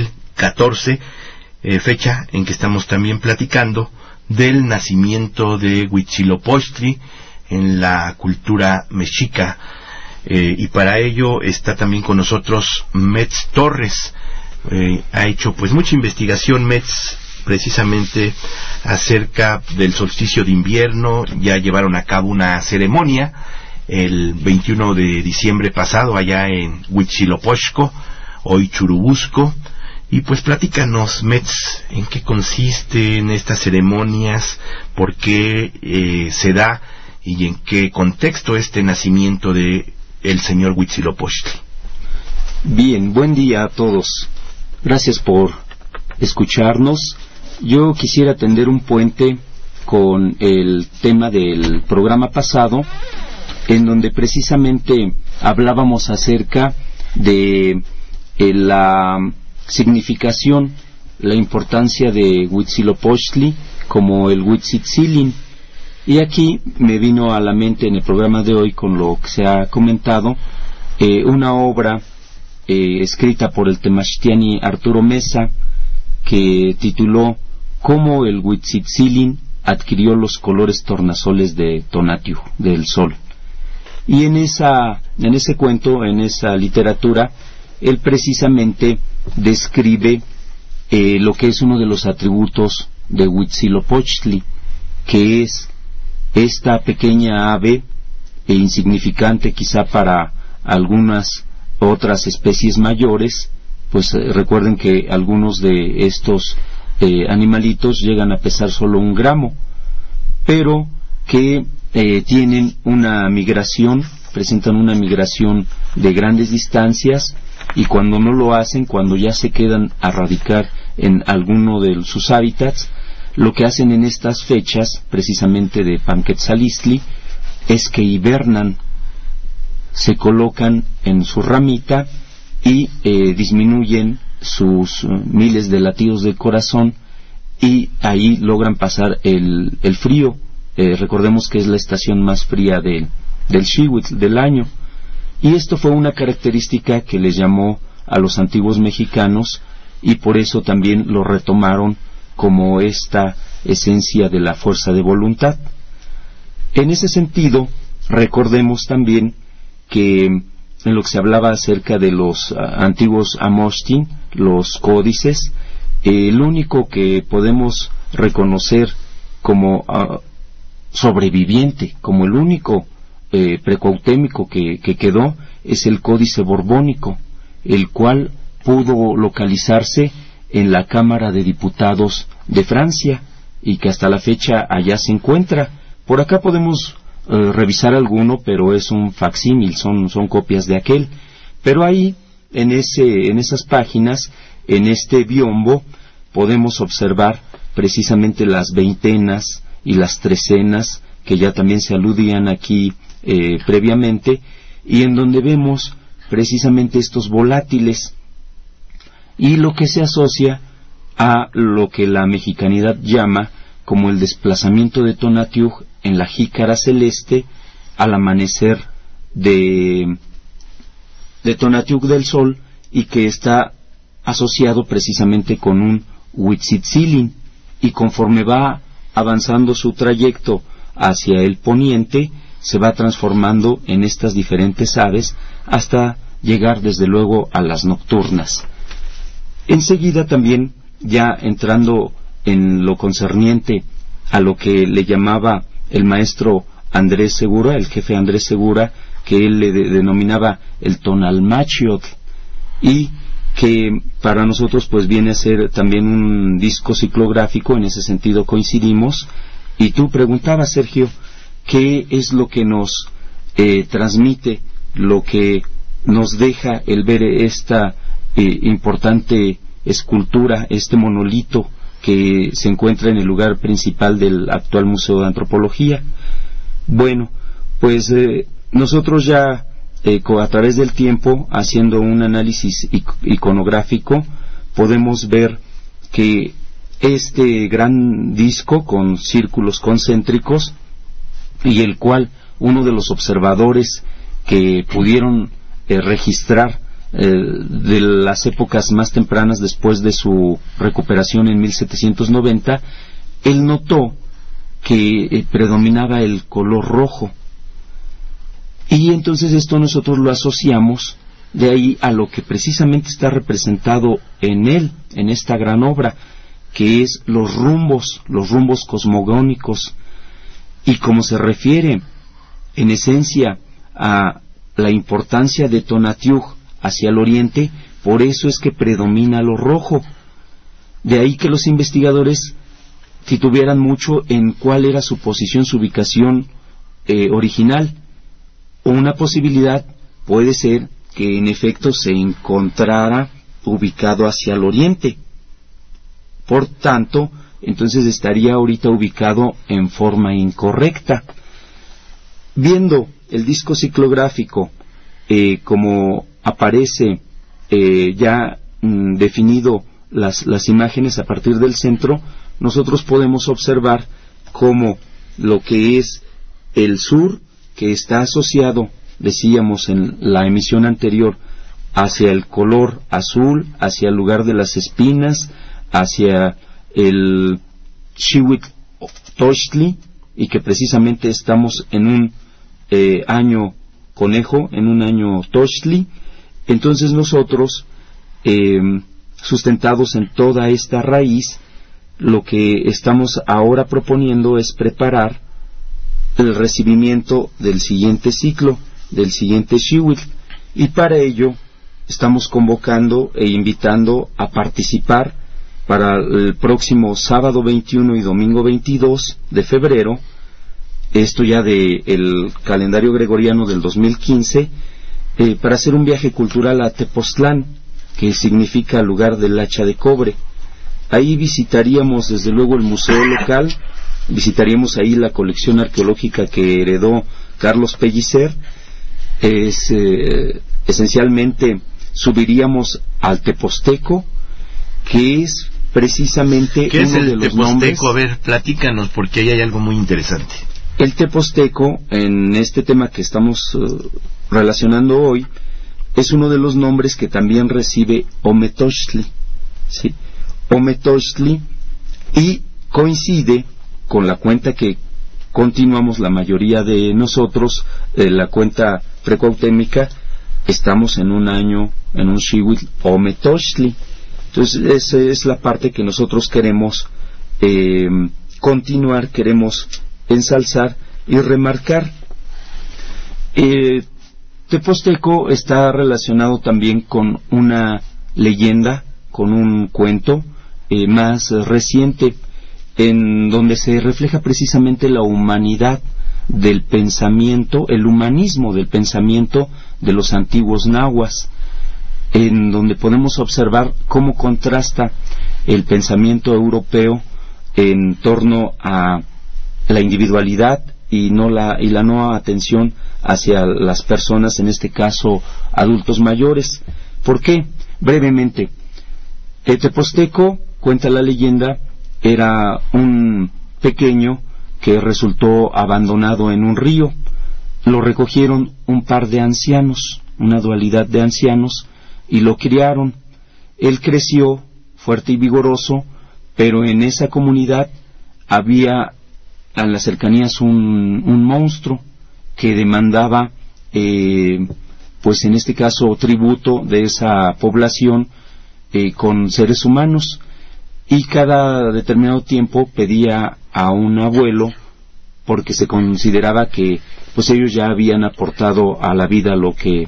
2014, fecha en que estamos también platicando del nacimiento de Huitzilopochtli en la cultura mexica. y para ello está también con nosotros Metz Torres. Ha hecho pues mucha investigación Metz precisamente acerca del solsticio de invierno. Ya llevaron a cabo una ceremonia el 21 de diciembre pasado allá en Huitzilopochtli, hoy Churubusco. Y pues platícanos, Metz, en qué consisten estas ceremonias, por qué se da y en qué contexto este nacimiento de el señor Huitzilopochtli. Bien, buen día a todos. Gracias por escucharnos. Yo quisiera tender un puente con el tema del programa pasado, en donde precisamente hablábamos acerca de la significación, la importancia de Huitzilopochtli como el Huitzitzilin. Y aquí me vino a la mente en el programa de hoy, con lo que se ha comentado, una obra escrita por el temachtiani Arturo Mesa, que tituló Cómo el Huitzitzilin adquirió los colores tornasoles de Tonatiuh, del sol. Y en ese cuento, en esa literatura, él precisamente describe lo que es uno de los atributos de Huitzilopochtli, que es esta pequeña ave, insignificante quizá para algunas otras especies mayores, pues recuerden que algunos de estos animalitos llegan a pesar solo 1 gramo, pero que tienen una migración, presentan una migración de grandes distancias, y cuando no lo hacen, cuando ya se quedan a radicar en alguno de sus hábitats, lo que hacen en estas fechas, precisamente de Panquetzalistli, es que hibernan, se colocan en su ramita y disminuyen sus miles de latidos del corazón, y ahí logran pasar el frío. Recordemos que es la estación más fría del Xihuitl, del año. Y esto fue una característica que les llamó a los antiguos mexicanos, y por eso también lo retomaron como esta esencia de la fuerza de voluntad. En ese sentido, recordemos también que en lo que se hablaba acerca de los antiguos Amoshtin, los códices, el único que podemos reconocer como sobreviviente, como el único precuautémico que quedó, es el Códice Borbónico, el cual pudo localizarse en la Cámara de Diputados de Francia, y que hasta la fecha allá se encuentra. Por acá podemos revisar alguno, pero es un facsímil, son copias de aquel. Pero ahí, en esas páginas, en este biombo, podemos observar precisamente las veintenas y las trecenas, que ya también se aludían aquí previamente, y en donde vemos precisamente estos volátiles, y lo que se asocia a lo que la mexicanidad llama como el desplazamiento de Tonatiuh en la jícara celeste al amanecer de Tonatiuh del sol, y que está asociado precisamente con un Huitzitzilin, y conforme va avanzando su trayecto hacia el poniente, se va transformando en estas diferentes aves hasta llegar desde luego a las nocturnas. Enseguida también, ya entrando en lo concerniente a lo que le llamaba el maestro Andrés Segura, el jefe Andrés Segura, que él le denominaba el Tonalmachiotl, y que para nosotros pues viene a ser también un disco ciclográfico. En ese sentido coincidimos. Y tú preguntabas, Sergio, ¿qué es lo que nos transmite, lo que nos deja el ver esta importante escultura, este monolito que se encuentra en el lugar principal del actual Museo de Antropología? Bueno, pues nosotros ya a través del tiempo, haciendo un análisis iconográfico, podemos ver que este gran disco con círculos concéntricos, y el cual uno de los observadores que pudieron registrar de las épocas más tempranas después de su recuperación en 1790, él notó que predominaba el color rojo, Y entonces esto nosotros lo asociamos de ahí a lo que precisamente está representado en él, en esta gran obra, que es los rumbos cosmogónicos. Y como se refiere en esencia a la importancia de Tonatiuh hacia el oriente, por eso es que predomina lo rojo. De ahí que los investigadores titubearan mucho en cuál era su posición, su ubicación original. Una posibilidad puede ser que en efecto se encontrara ubicado hacia el oriente. Por tanto, entonces estaría ahorita ubicado en forma incorrecta. Viendo el disco ciclográfico como aparece ya definido las imágenes a partir del centro, nosotros podemos observar cómo lo que es el sur, que está asociado, decíamos en la emisión anterior, hacia el color azul, hacia el lugar de las espinas, hacia el Xihuitl-Tochtli, y que precisamente estamos en un año conejo, en un año Tochtli. Entonces nosotros, sustentados en toda esta raíz, lo que estamos ahora proponiendo es preparar el recibimiento del siguiente ciclo, del siguiente Xihuitl, y para ello estamos convocando e invitando a participar para el próximo sábado 21 y domingo 22 de febrero, esto ya del calendario gregoriano del 2015, para hacer un viaje cultural a Tepoztlán, que significa lugar del hacha de cobre. Ahí visitaríamos desde luego el museo local, visitaríamos ahí la colección arqueológica que heredó Carlos Pellicer. Esencialmente subiríamos al Teposteco, que es precisamente ¿qué es el Teposteco? Nombres. A ver, platícanos, porque ahí hay algo muy interesante. El Teposteco, en este tema que estamos relacionando hoy, es uno de los nombres que también recibe Ometochtli, ¿sí? Ometochtli, y coincide con la cuenta que continuamos la mayoría de nosotros, la cuenta precuautémica. Estamos en un año, en un Xihuitl Ometochtli. Entonces esa es la parte que nosotros queremos continuar, queremos ensalzar y remarcar. Teposteco está relacionado también con una leyenda, con un cuento más reciente, en donde se refleja precisamente la humanidad del pensamiento, el humanismo del pensamiento de los antiguos nahuas, en donde podemos observar cómo contrasta el pensamiento europeo en torno a la individualidad y la no atención hacia las personas, en este caso adultos mayores. ¿Por qué? Brevemente, Teposteco, cuenta la leyenda, era un pequeño que resultó abandonado en un río. Lo recogieron un par de ancianos, una dualidad de ancianos, y lo criaron. Él creció fuerte y vigoroso, pero en esa comunidad había a las cercanías un monstruo que demandaba, pues en este caso, tributo de esa población con seres humanos, y cada determinado tiempo pedía a un abuelo, porque se consideraba que pues ellos ya habían aportado a la vida lo que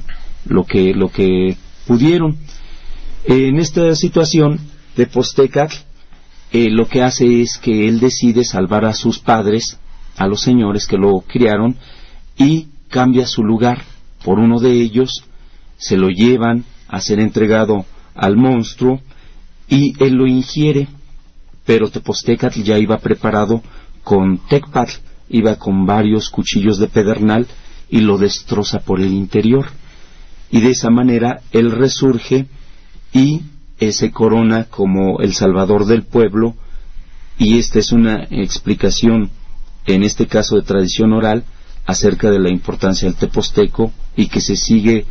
pudieron. En esta situación, Tepostecatl lo que hace es que él decide salvar a sus padres, a los señores que lo criaron, y cambia su lugar por uno de ellos. Se lo llevan a ser entregado al monstruo y él lo ingiere, pero Tepostecatl ya iba preparado con Tecpatl, iba con varios cuchillos de pedernal y lo destroza por el interior, y de esa manera él resurge y se corona como el salvador del pueblo. Y esta es una explicación, en este caso de tradición oral, acerca de la importancia del Teposteco, y que se sigue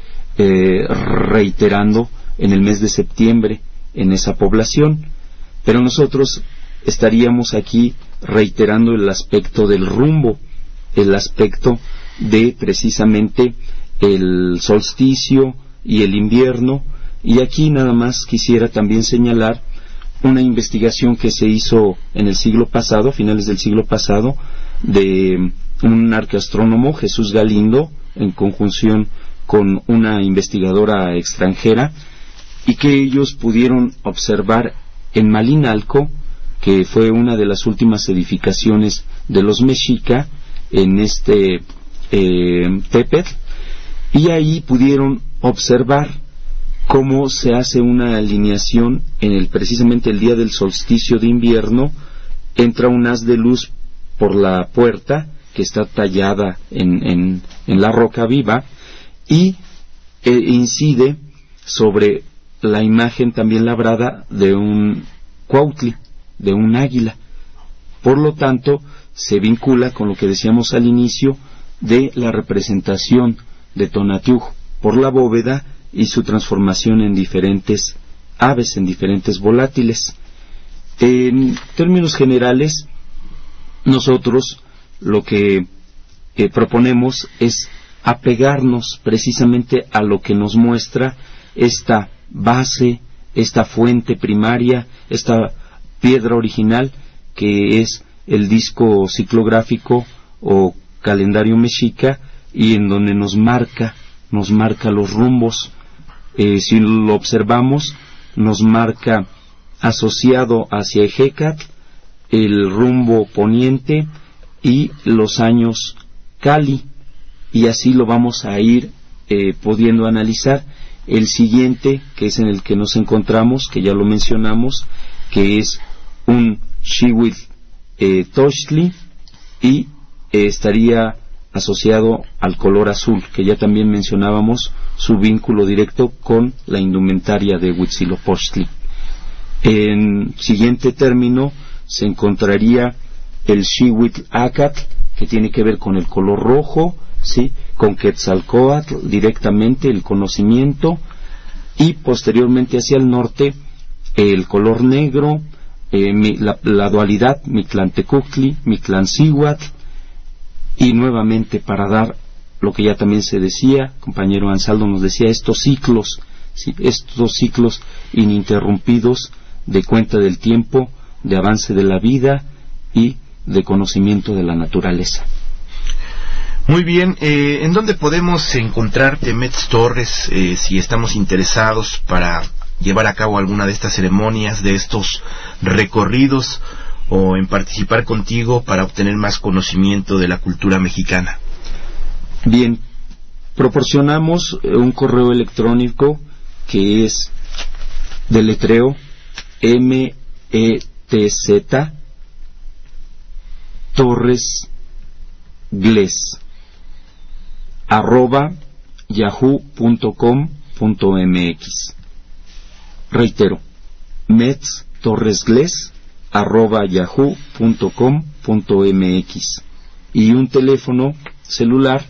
reiterando en el mes de septiembre en esa población. Pero nosotros estaríamos aquí reiterando el aspecto del rumbo, el aspecto de precisamente el solsticio y el invierno. Y aquí nada más quisiera también señalar una investigación que se hizo en el siglo pasado, a finales del siglo pasado, de un arqueastrónomo, Jesús Galindo, en conjunción con una investigadora extranjera, y que ellos pudieron observar en Malinalco, que fue una de las últimas edificaciones de los mexica en este Tepetl, y ahí pudieron observar cómo se hace una alineación precisamente el día del solsticio de invierno. Entra un haz de luz por la puerta que está tallada en la roca viva y incide sobre la imagen también labrada de un cuautli, de un águila. Por lo tanto, se vincula con lo que decíamos al inicio de la representación de Tonatiuh por la bóveda y su transformación en diferentes aves, en diferentes volátiles. En términos generales, nosotros lo que proponemos es apegarnos precisamente a lo que nos muestra esta base, esta fuente primaria, esta piedra original que es el disco ciclográfico o calendario mexica, y en donde nos marca los rumbos. Si lo observamos, nos marca asociado hacia Ejecatl el rumbo poniente y los años Cali, y así lo vamos a ir pudiendo analizar. El siguiente, que es en el que nos encontramos, que ya lo mencionamos, que es un Xihuitl Tochtli, y estaría asociado al color azul, que ya también mencionábamos su vínculo directo con la indumentaria de Huitzilopochtli. En siguiente término se encontraría el Xihuitl Acatl, que tiene que ver con el color rojo, ¿sí?, con Quetzalcóatl directamente, el conocimiento, y posteriormente hacia el norte el color negro, la dualidad Mictlantecuhtli, Mictlancíhuatl, y nuevamente para dar lo que ya también se decía, compañero Ansaldo nos decía, estos ciclos, ¿sí?, estos ciclos ininterrumpidos de cuenta del tiempo, de avance de la vida y de conocimiento de la naturaleza. Muy bien, ¿en dónde podemos encontrarte, Metz Torres, si estamos interesados para llevar a cabo alguna de estas ceremonias, de estos recorridos, o en participar contigo para obtener más conocimiento de la cultura mexicana? Bien, proporcionamos un correo electrónico que es deletreo METZ Torres Gles @yahoo.com.mx. Reitero, Metz Torres Gles @yahoo.com.mx, y un teléfono celular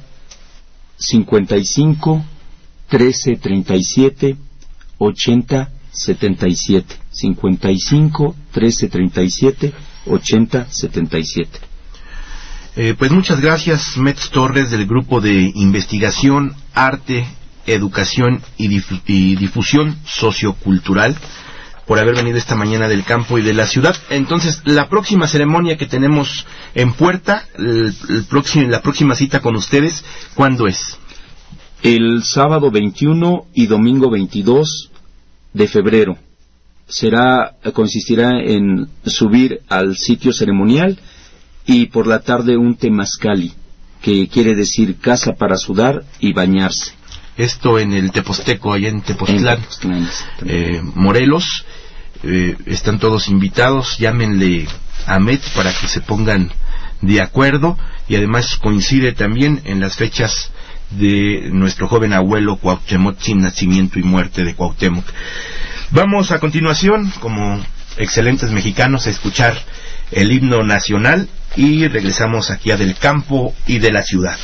55 13 37 80 77, 55 13 37 80 77. Pues muchas gracias, Metz Torres, del Grupo de Investigación, Arte, Educación y Difusión Sociocultural, por haber venido esta mañana del campo y de la ciudad. Entonces, la próxima ceremonia que tenemos en puerta, la próxima cita con ustedes, ¿cuándo es? El sábado 21 y domingo 22 de febrero. Consistirá en subir al sitio ceremonial, y por la tarde un temazcali, que quiere decir casa para sudar y bañarse. Esto en el Teposteco, allá en Tepoztlán, Morelos. Están todos invitados, llámenle a Metz para que se pongan de acuerdo, y además coincide también en las fechas de nuestro joven abuelo Cuauhtémoc, sin nacimiento y muerte de Cuauhtémoc. Vamos a continuación, como excelentes mexicanos, a escuchar el himno nacional, y regresamos aquí a Del Campo y de la Ciudad.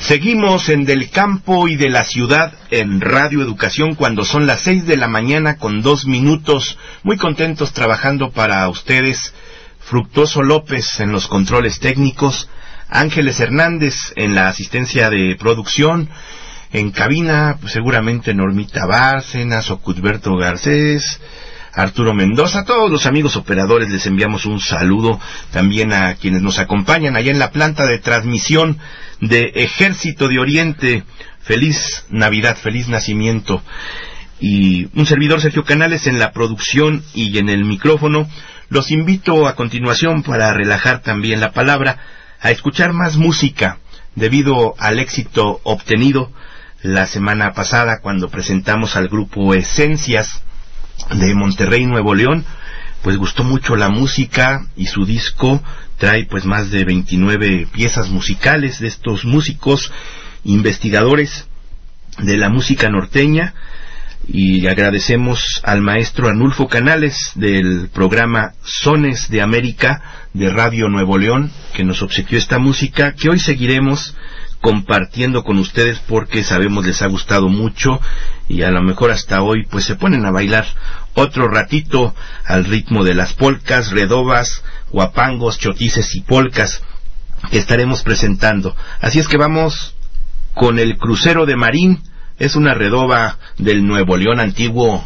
Seguimos en Del Campo y de la Ciudad en Radio Educación cuando son las 6 de la mañana con 2 minutos. Muy contentos trabajando para ustedes. Fructuoso López en los controles técnicos, Ángeles Hernández en la asistencia de producción, en cabina pues, seguramente Normita Bárcenas, Ocutberto Garcés, Arturo Mendoza, todos los amigos operadores les enviamos un saludo, también a quienes nos acompañan allá en la planta de transmisión de Ejército de Oriente. Feliz Navidad, feliz nacimiento. Y un servidor, Sergio Canales, en la producción y en el micrófono. Los invito a continuación, para relajar también la palabra, a escuchar más música, debido al éxito obtenido la semana pasada cuando presentamos al grupo Esencias de Monterrey, Nuevo León. Pues gustó mucho la música y su disco trae pues más de 29 piezas musicales de estos músicos investigadores de la música norteña, y agradecemos al maestro Arnulfo Canales del programa Sones de América de Radio Nuevo León, que nos obsequió esta música que hoy seguiremos compartiendo con ustedes porque sabemos les ha gustado mucho y a lo mejor hasta hoy pues se ponen a bailar otro ratito al ritmo de las polcas, redobas, guapangos, chotices y polcas que estaremos presentando. Así es que vamos con el Crucero de Marín. Es una redoba del Nuevo León antiguo.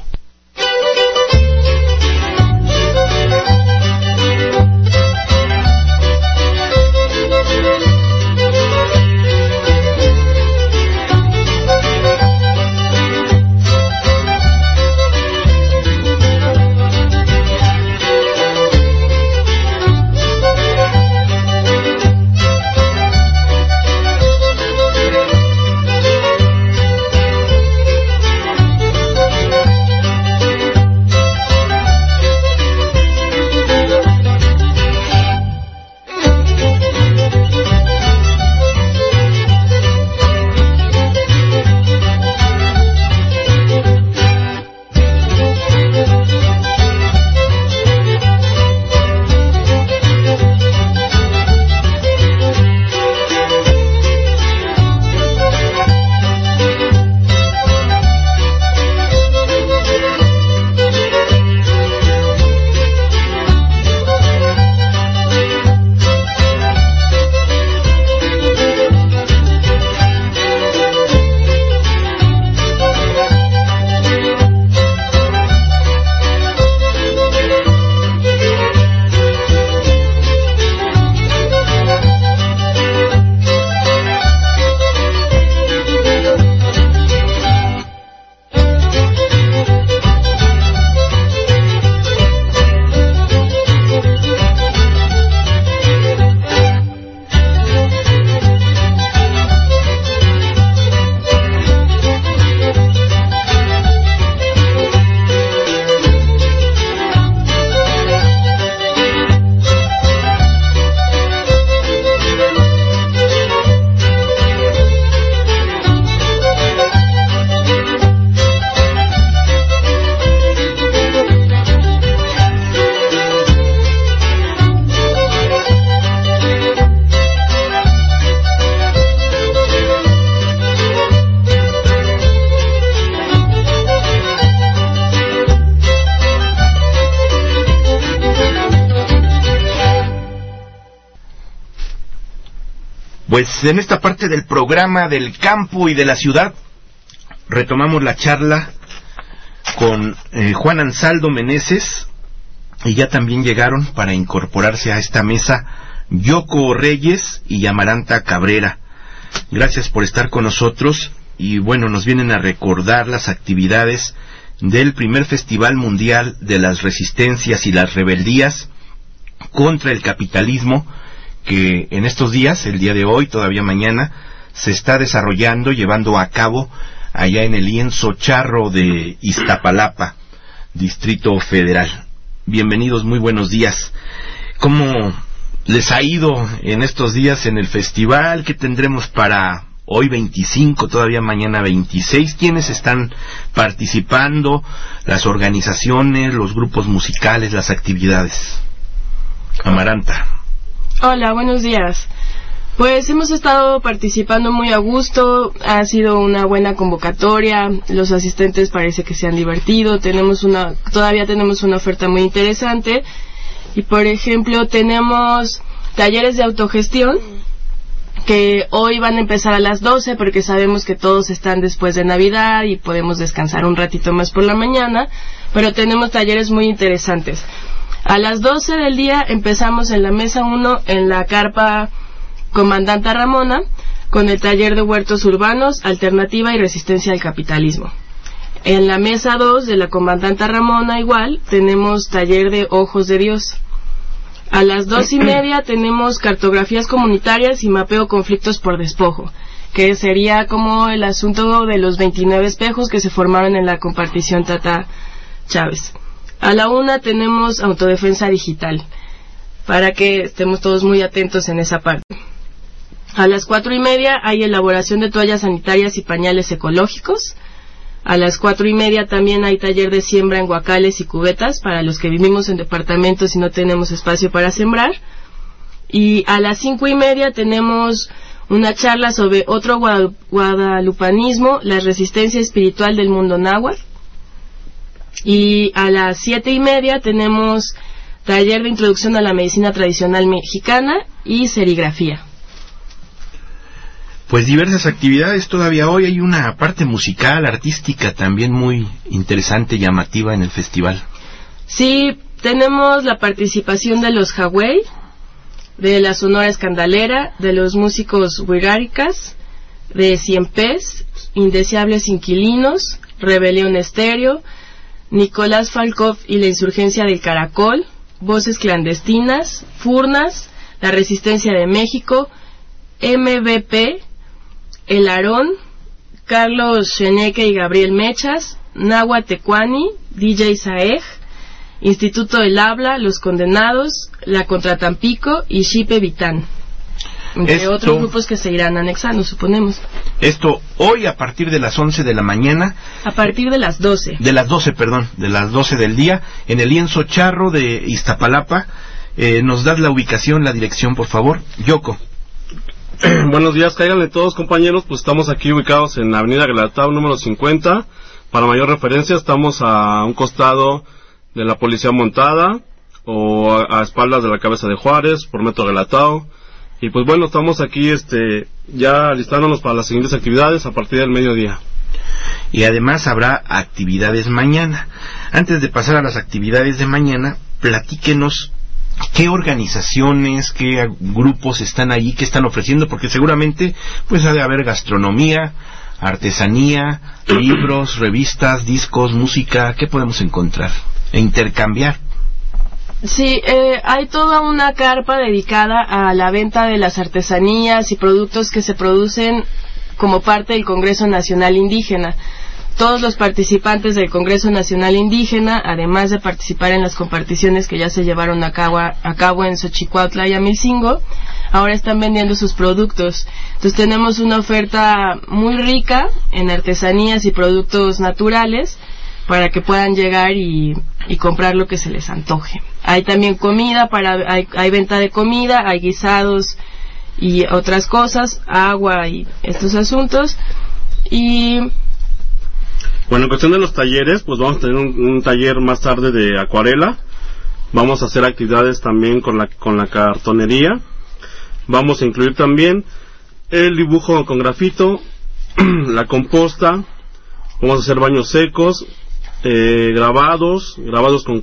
Pues en esta parte del programa del campo y de la ciudad retomamos la charla con Juan Ansaldo Meneses, y ya también llegaron para incorporarse a esta mesa Yoko Reyes y Amaranta Cabrera. Gracias por estar con nosotros, y bueno, nos vienen a recordar las actividades del primer Festival Mundial de las Resistencias y las Rebeldías contra el Capitalismo, que en estos días, el día de hoy, todavía mañana, se está desarrollando, llevando a cabo allá en el lienzo charro de Iztapalapa, Distrito Federal. Bienvenidos, muy buenos días. ¿Cómo les ha ido en estos días en el festival? ¿Qué tendremos para hoy 25, todavía mañana 26? ¿Quiénes están participando? Las organizaciones, los grupos musicales, las actividades. Amaranta. Hola, buenos días. Pues hemos estado participando muy a gusto, ha sido una buena convocatoria, los asistentes parece que se han divertido, todavía tenemos una oferta muy interesante y por ejemplo tenemos talleres de autogestión que hoy van a empezar a las 12 porque sabemos que todos están después de Navidad y podemos descansar un ratito más por la mañana, pero tenemos talleres muy interesantes. A las 12 del día empezamos en la mesa 1 en la carpa Comandanta Ramona con el taller de huertos urbanos, alternativa y resistencia al capitalismo. En la mesa 2 de la Comandanta Ramona igual tenemos taller de ojos de Dios. A las 2:30 tenemos cartografías comunitarias y mapeo conflictos por despojo, que sería como el asunto de los 29 espejos que se formaron en la compartición Tata Chávez. A la 1 tenemos autodefensa digital, para que estemos todos muy atentos en esa parte. A las 4:30 hay elaboración de toallas sanitarias y pañales ecológicos. A las 4:30 también hay taller de siembra en guacales y cubetas para los que vivimos en departamentos y no tenemos espacio para sembrar. Y a las 5:30 tenemos una charla sobre otro guadalupanismo, la resistencia espiritual del mundo náhuatl. Y a las 7:30 tenemos taller de introducción a la medicina tradicional mexicana y serigrafía. Pues diversas actividades todavía hoy. Hay una parte musical, artística también muy interesante, llamativa en el festival. Sí, tenemos la participación de los Hawái, de la Sonora Escandalera, de los músicos Huiráricas, de Ciempés, Indeseables Inquilinos, Rebelión Estéreo, Nicolás Falkov y la Insurgencia del Caracol, Voces Clandestinas, Furnas, La Resistencia de México, MVP, El Aarón, Carlos Cheneque y Gabriel Mechas, Nahua Tecuani, DJ Saej, Instituto del Habla, Los Condenados, La Contra Tampico y Xipe Vitán, entre otros grupos que se irán anexando, suponemos. Esto hoy a partir de las 11 de la mañana. A partir de las 12. De las 12 del día, en el lienzo charro de Iztapalapa. Nos das la ubicación, la dirección, por favor. Yoko. Buenos días, cáiganle todos, compañeros. Pues estamos aquí ubicados en la avenida Galatao número 50. Para mayor referencia, estamos a un costado de la Policía Montada o a espaldas de la Cabeza de Juárez por Metro Galatao. Y pues bueno, estamos aquí ya alistándonos para las siguientes actividades a partir del mediodía. Y además habrá actividades mañana. Antes de pasar a las actividades de mañana, platíquenos qué organizaciones, qué grupos están allí, qué están ofreciendo, porque seguramente pues ha de haber gastronomía, artesanía, libros, revistas, discos, música. ¿Qué podemos encontrar e intercambiar? Sí, hay toda una carpa dedicada a la venta de las artesanías y productos que se producen como parte del Congreso Nacional Indígena. Todos los participantes del Congreso Nacional Indígena, además de participar en las comparticiones que ya se llevaron a cabo en Xochicuautla y Amilcingo, ahora están vendiendo sus productos. Entonces tenemos una oferta muy rica en artesanías y productos naturales para que puedan llegar y comprar lo que se les antoje. Hay también comida, hay venta de comida, hay guisados y otras cosas, agua y estos asuntos. Y bueno, en cuestión de los talleres, pues vamos a tener un taller más tarde de acuarela. Vamos a hacer actividades también con la cartonería. Vamos a incluir también el dibujo con grafito, la composta. Vamos a hacer baños secos, grabados con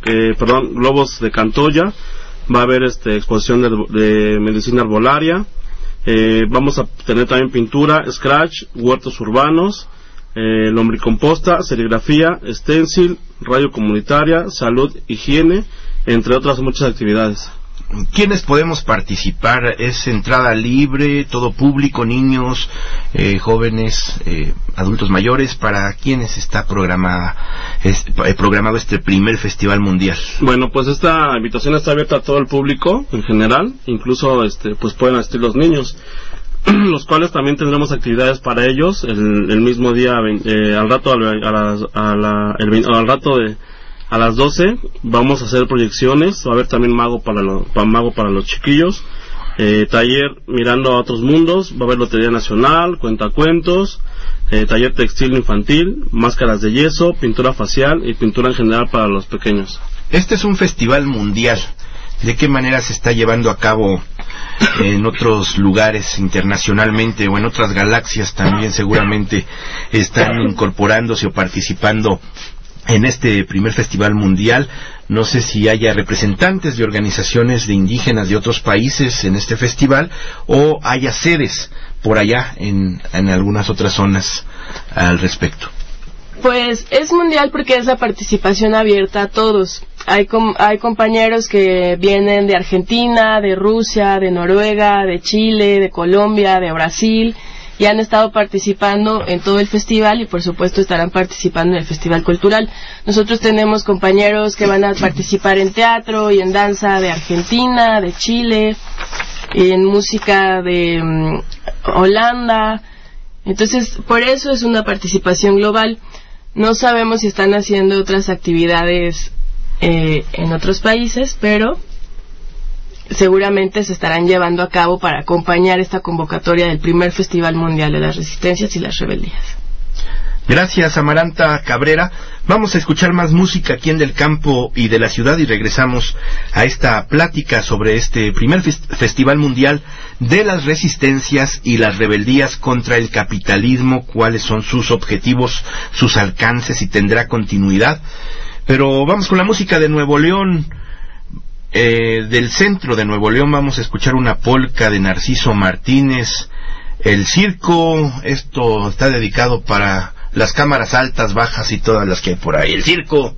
globos de Cantoya. Va a haber exposición de medicina arbolaria. Vamos a tener también pintura, scratch, huertos urbanos, lombricomposta, serigrafía, stencil, radio comunitaria, salud, higiene, entre otras muchas actividades. ¿Quiénes podemos participar? ¿Es entrada libre, todo público, niños, jóvenes, adultos mayores? ¿Para quiénes está programado este primer festival mundial? Bueno, pues esta invitación está abierta a todo el público en general, incluso pues pueden asistir los niños, los cuales también tendremos actividades para ellos el mismo día, al rato a las 12 vamos a hacer proyecciones. Va a haber también mago para los chiquillos. taller Mirando a Otros Mundos, va a haber Lotería Nacional, cuentacuentos, taller textil infantil, máscaras de yeso, pintura facial y pintura en general para los pequeños. Este es un festival mundial. ¿De qué manera se está llevando a cabo en otros lugares internacionalmente o en otras galaxias también? Seguramente están incorporándose o participando en este primer festival mundial. No sé si haya representantes de organizaciones de indígenas de otros países en este festival o haya sedes por allá en algunas otras zonas al respecto. Pues es mundial porque es la participación abierta a todos. Hay compañeros que vienen de Argentina, de Rusia, de Noruega, de Chile, de Colombia, de Brasil, y han estado participando en todo el festival y por supuesto estarán participando en el festival cultural. Nosotros tenemos compañeros que van a participar en teatro y en danza de Argentina, de Chile, en música de Holanda. Entonces, por eso es una participación global. No sabemos si están haciendo otras actividades en otros países, pero seguramente se estarán llevando a cabo para acompañar esta convocatoria del primer Festival Mundial de las Resistencias y las Rebeldías. Gracias, Amaranta Cabrera. Vamos a escuchar más música aquí en Del Campo y de la Ciudad y regresamos a esta plática sobre este primer Festival Mundial de las Resistencias y las Rebeldías contra el capitalismo, cuáles son sus objetivos, sus alcances y tendrá continuidad. Pero vamos con la música de Nuevo León, del centro de Nuevo León. Vamos a escuchar una polca de Narciso Martínez, El Circo. Esto está dedicado para las cámaras altas, bajas y todas las que hay por ahí. El circo.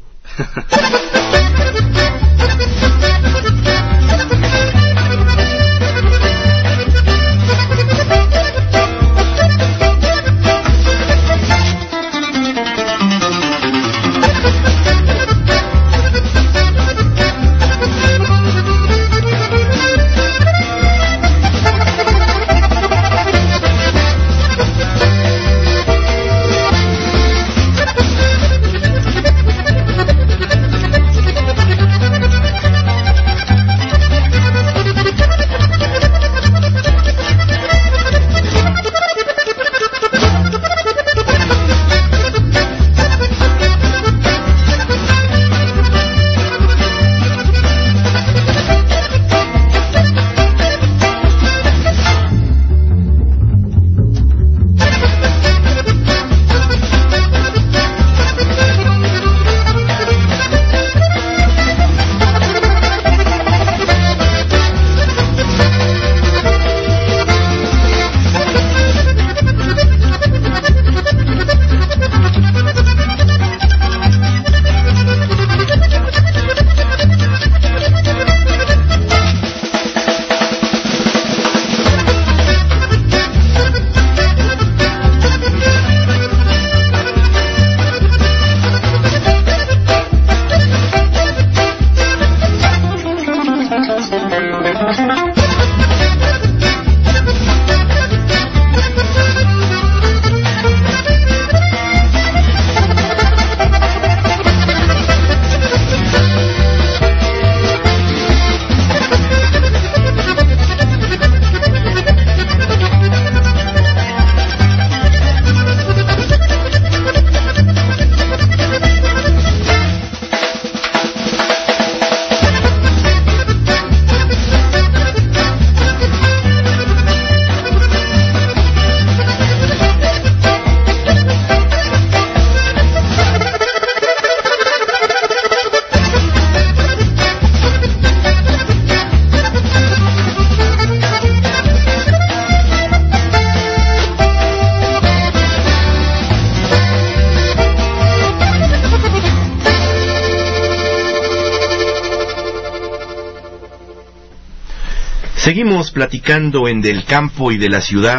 Seguimos platicando en Del Campo y de la Ciudad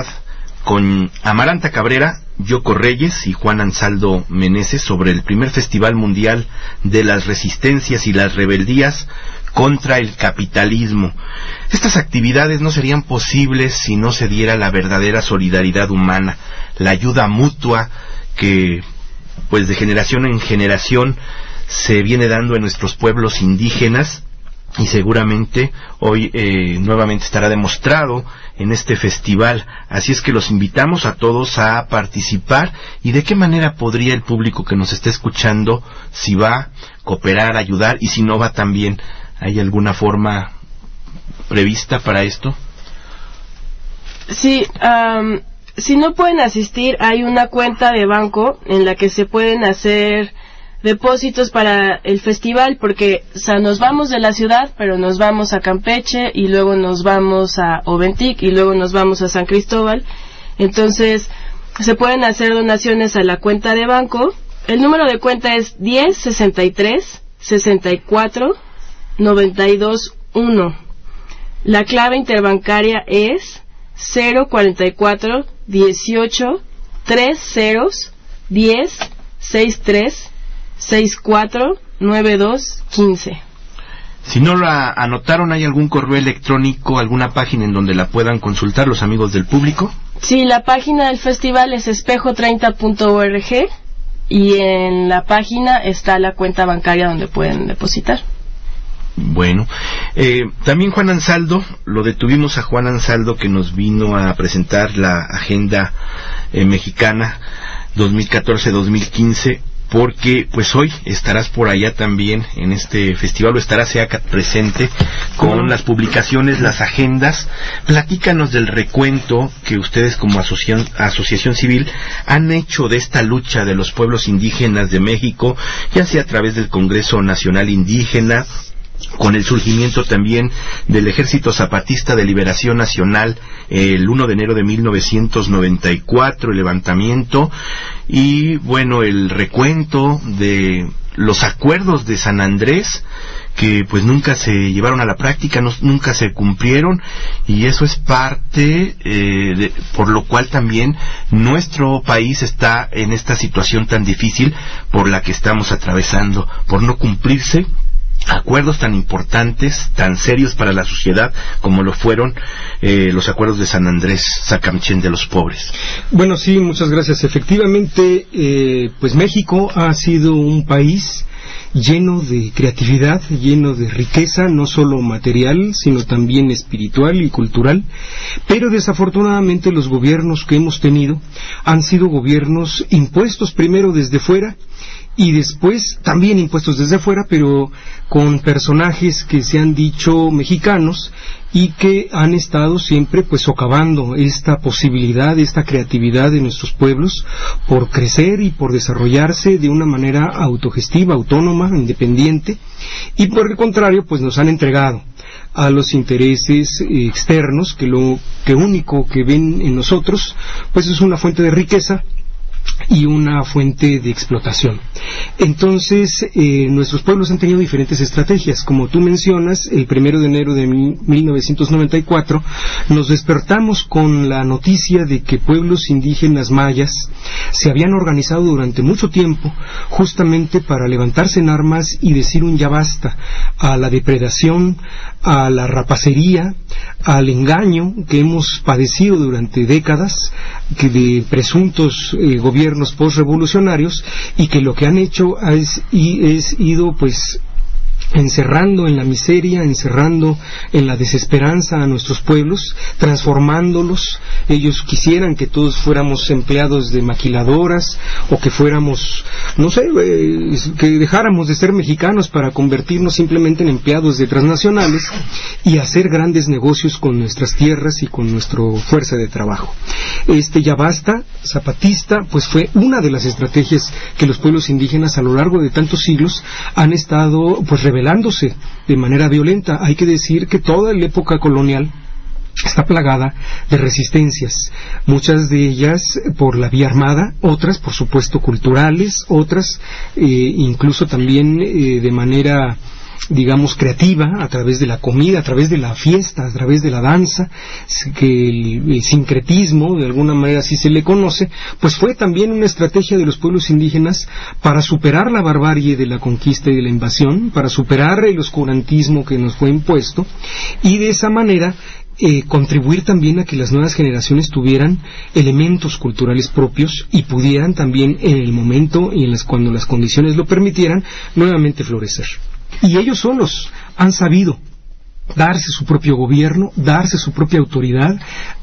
con Amaranta Cabrera, Yoko Reyes y Juan Ansaldo Meneses sobre el primer Festival Mundial de las Resistencias y las Rebeldías contra el capitalismo. Estas actividades no serían posibles si no se diera la verdadera solidaridad humana, la ayuda mutua que, pues, de generación en generación se viene dando en nuestros pueblos indígenas y seguramente hoy nuevamente estará demostrado en este festival. Así es que los invitamos a todos a participar. ¿Y de qué manera podría el público que nos está escuchando, si va, cooperar, ayudar, y si no va también? ¿Hay alguna forma prevista para esto? Sí, si no pueden asistir, hay una cuenta de banco en la que se pueden hacer depósitos para el festival, porque nos vamos de la ciudad, pero nos vamos a Campeche y luego nos vamos a Oventic y luego nos vamos a San Cristóbal. Entonces se pueden hacer donaciones a la cuenta de banco. El número de cuenta es 10 63 64 92 1. La clave interbancaria es 044 18 30 10 63 64 92 15. Si no la anotaron, ¿hay algún correo electrónico, alguna página en donde la puedan consultar los amigos del público? Sí, la página del festival es espejo30.org y en la página está la cuenta bancaria donde pueden depositar. Bueno, también Juan Ansaldo, lo detuvimos a Juan Ansaldo, que nos vino a presentar la agenda mexicana 2014-2015, porque pues hoy estarás por allá también en este festival, o estará SEACAT presente con las publicaciones, las agendas. Platícanos del recuento que ustedes como asociación civil han hecho de esta lucha de los pueblos indígenas de México, ya sea a través del Congreso Nacional Indígena, con el surgimiento también del Ejército Zapatista de Liberación Nacional el 1 de enero de 1994, el levantamiento, y bueno, el recuento de los acuerdos de San Andrés, que pues nunca se llevaron a la práctica, nunca se cumplieron, y eso es parte por lo cual también nuestro país está en esta situación tan difícil por la que estamos atravesando, por no cumplirse acuerdos tan importantes, tan serios para la sociedad como lo fueron los acuerdos de San Andrés Sacamchén de los pobres. Bueno, sí, muchas gracias. Efectivamente, pues México ha sido un país lleno de creatividad, lleno de riqueza, no solo material, sino también espiritual y cultural, pero desafortunadamente los gobiernos que hemos tenido han sido gobiernos impuestos primero desde fuera y después también impuestos desde fuera, pero con personajes que se han dicho mexicanos y que han estado siempre pues socavando esta posibilidad, esta creatividad de nuestros pueblos por crecer y por desarrollarse de una manera autogestiva, autónoma, independiente, y por el contrario pues nos han entregado a los intereses externos, que lo que único que ven en nosotros pues es una fuente de riqueza y una fuente de explotación. Entonces, nuestros pueblos han tenido diferentes estrategias. Como tú mencionas, el 1 de enero de 1994 nos despertamos con la noticia de que pueblos indígenas mayas se habían organizado durante mucho tiempo justamente para levantarse en armas y decir un ya basta a la depredación, a la rapacería, al engaño que hemos padecido durante décadas, que de presuntos gobiernos postrevolucionarios, y que lo que han hecho es ido pues encerrando en la miseria, encerrando en la desesperanza a nuestros pueblos, transformándolos. Ellos quisieran que todos fuéramos empleados de maquiladoras, o que fuéramos, no sé, que dejáramos de ser mexicanos para convertirnos simplemente en empleados de transnacionales y hacer grandes negocios con nuestras tierras y con nuestra fuerza de trabajo. Este ya basta zapatista pues fue una de las estrategias que los pueblos indígenas a lo largo de tantos siglos han estado pues rebelándose de manera violenta. Hay que decir que toda la época colonial está plagada de resistencias, muchas de ellas por la vía armada, otras por supuesto culturales, otras incluso también de manera digamos creativa, a través de la comida, a través de la fiesta, a través de la danza, que el sincretismo, de alguna manera así se le conoce, pues fue también una estrategia de los pueblos indígenas para superar la barbarie de la conquista y de la invasión, para superar el oscurantismo que nos fue impuesto, y de esa manera contribuir también a que las nuevas generaciones tuvieran elementos culturales propios y pudieran también en el momento y cuando las condiciones lo permitieran nuevamente florecer. Y ellos solos han sabido darse su propio gobierno, darse su propia autoridad,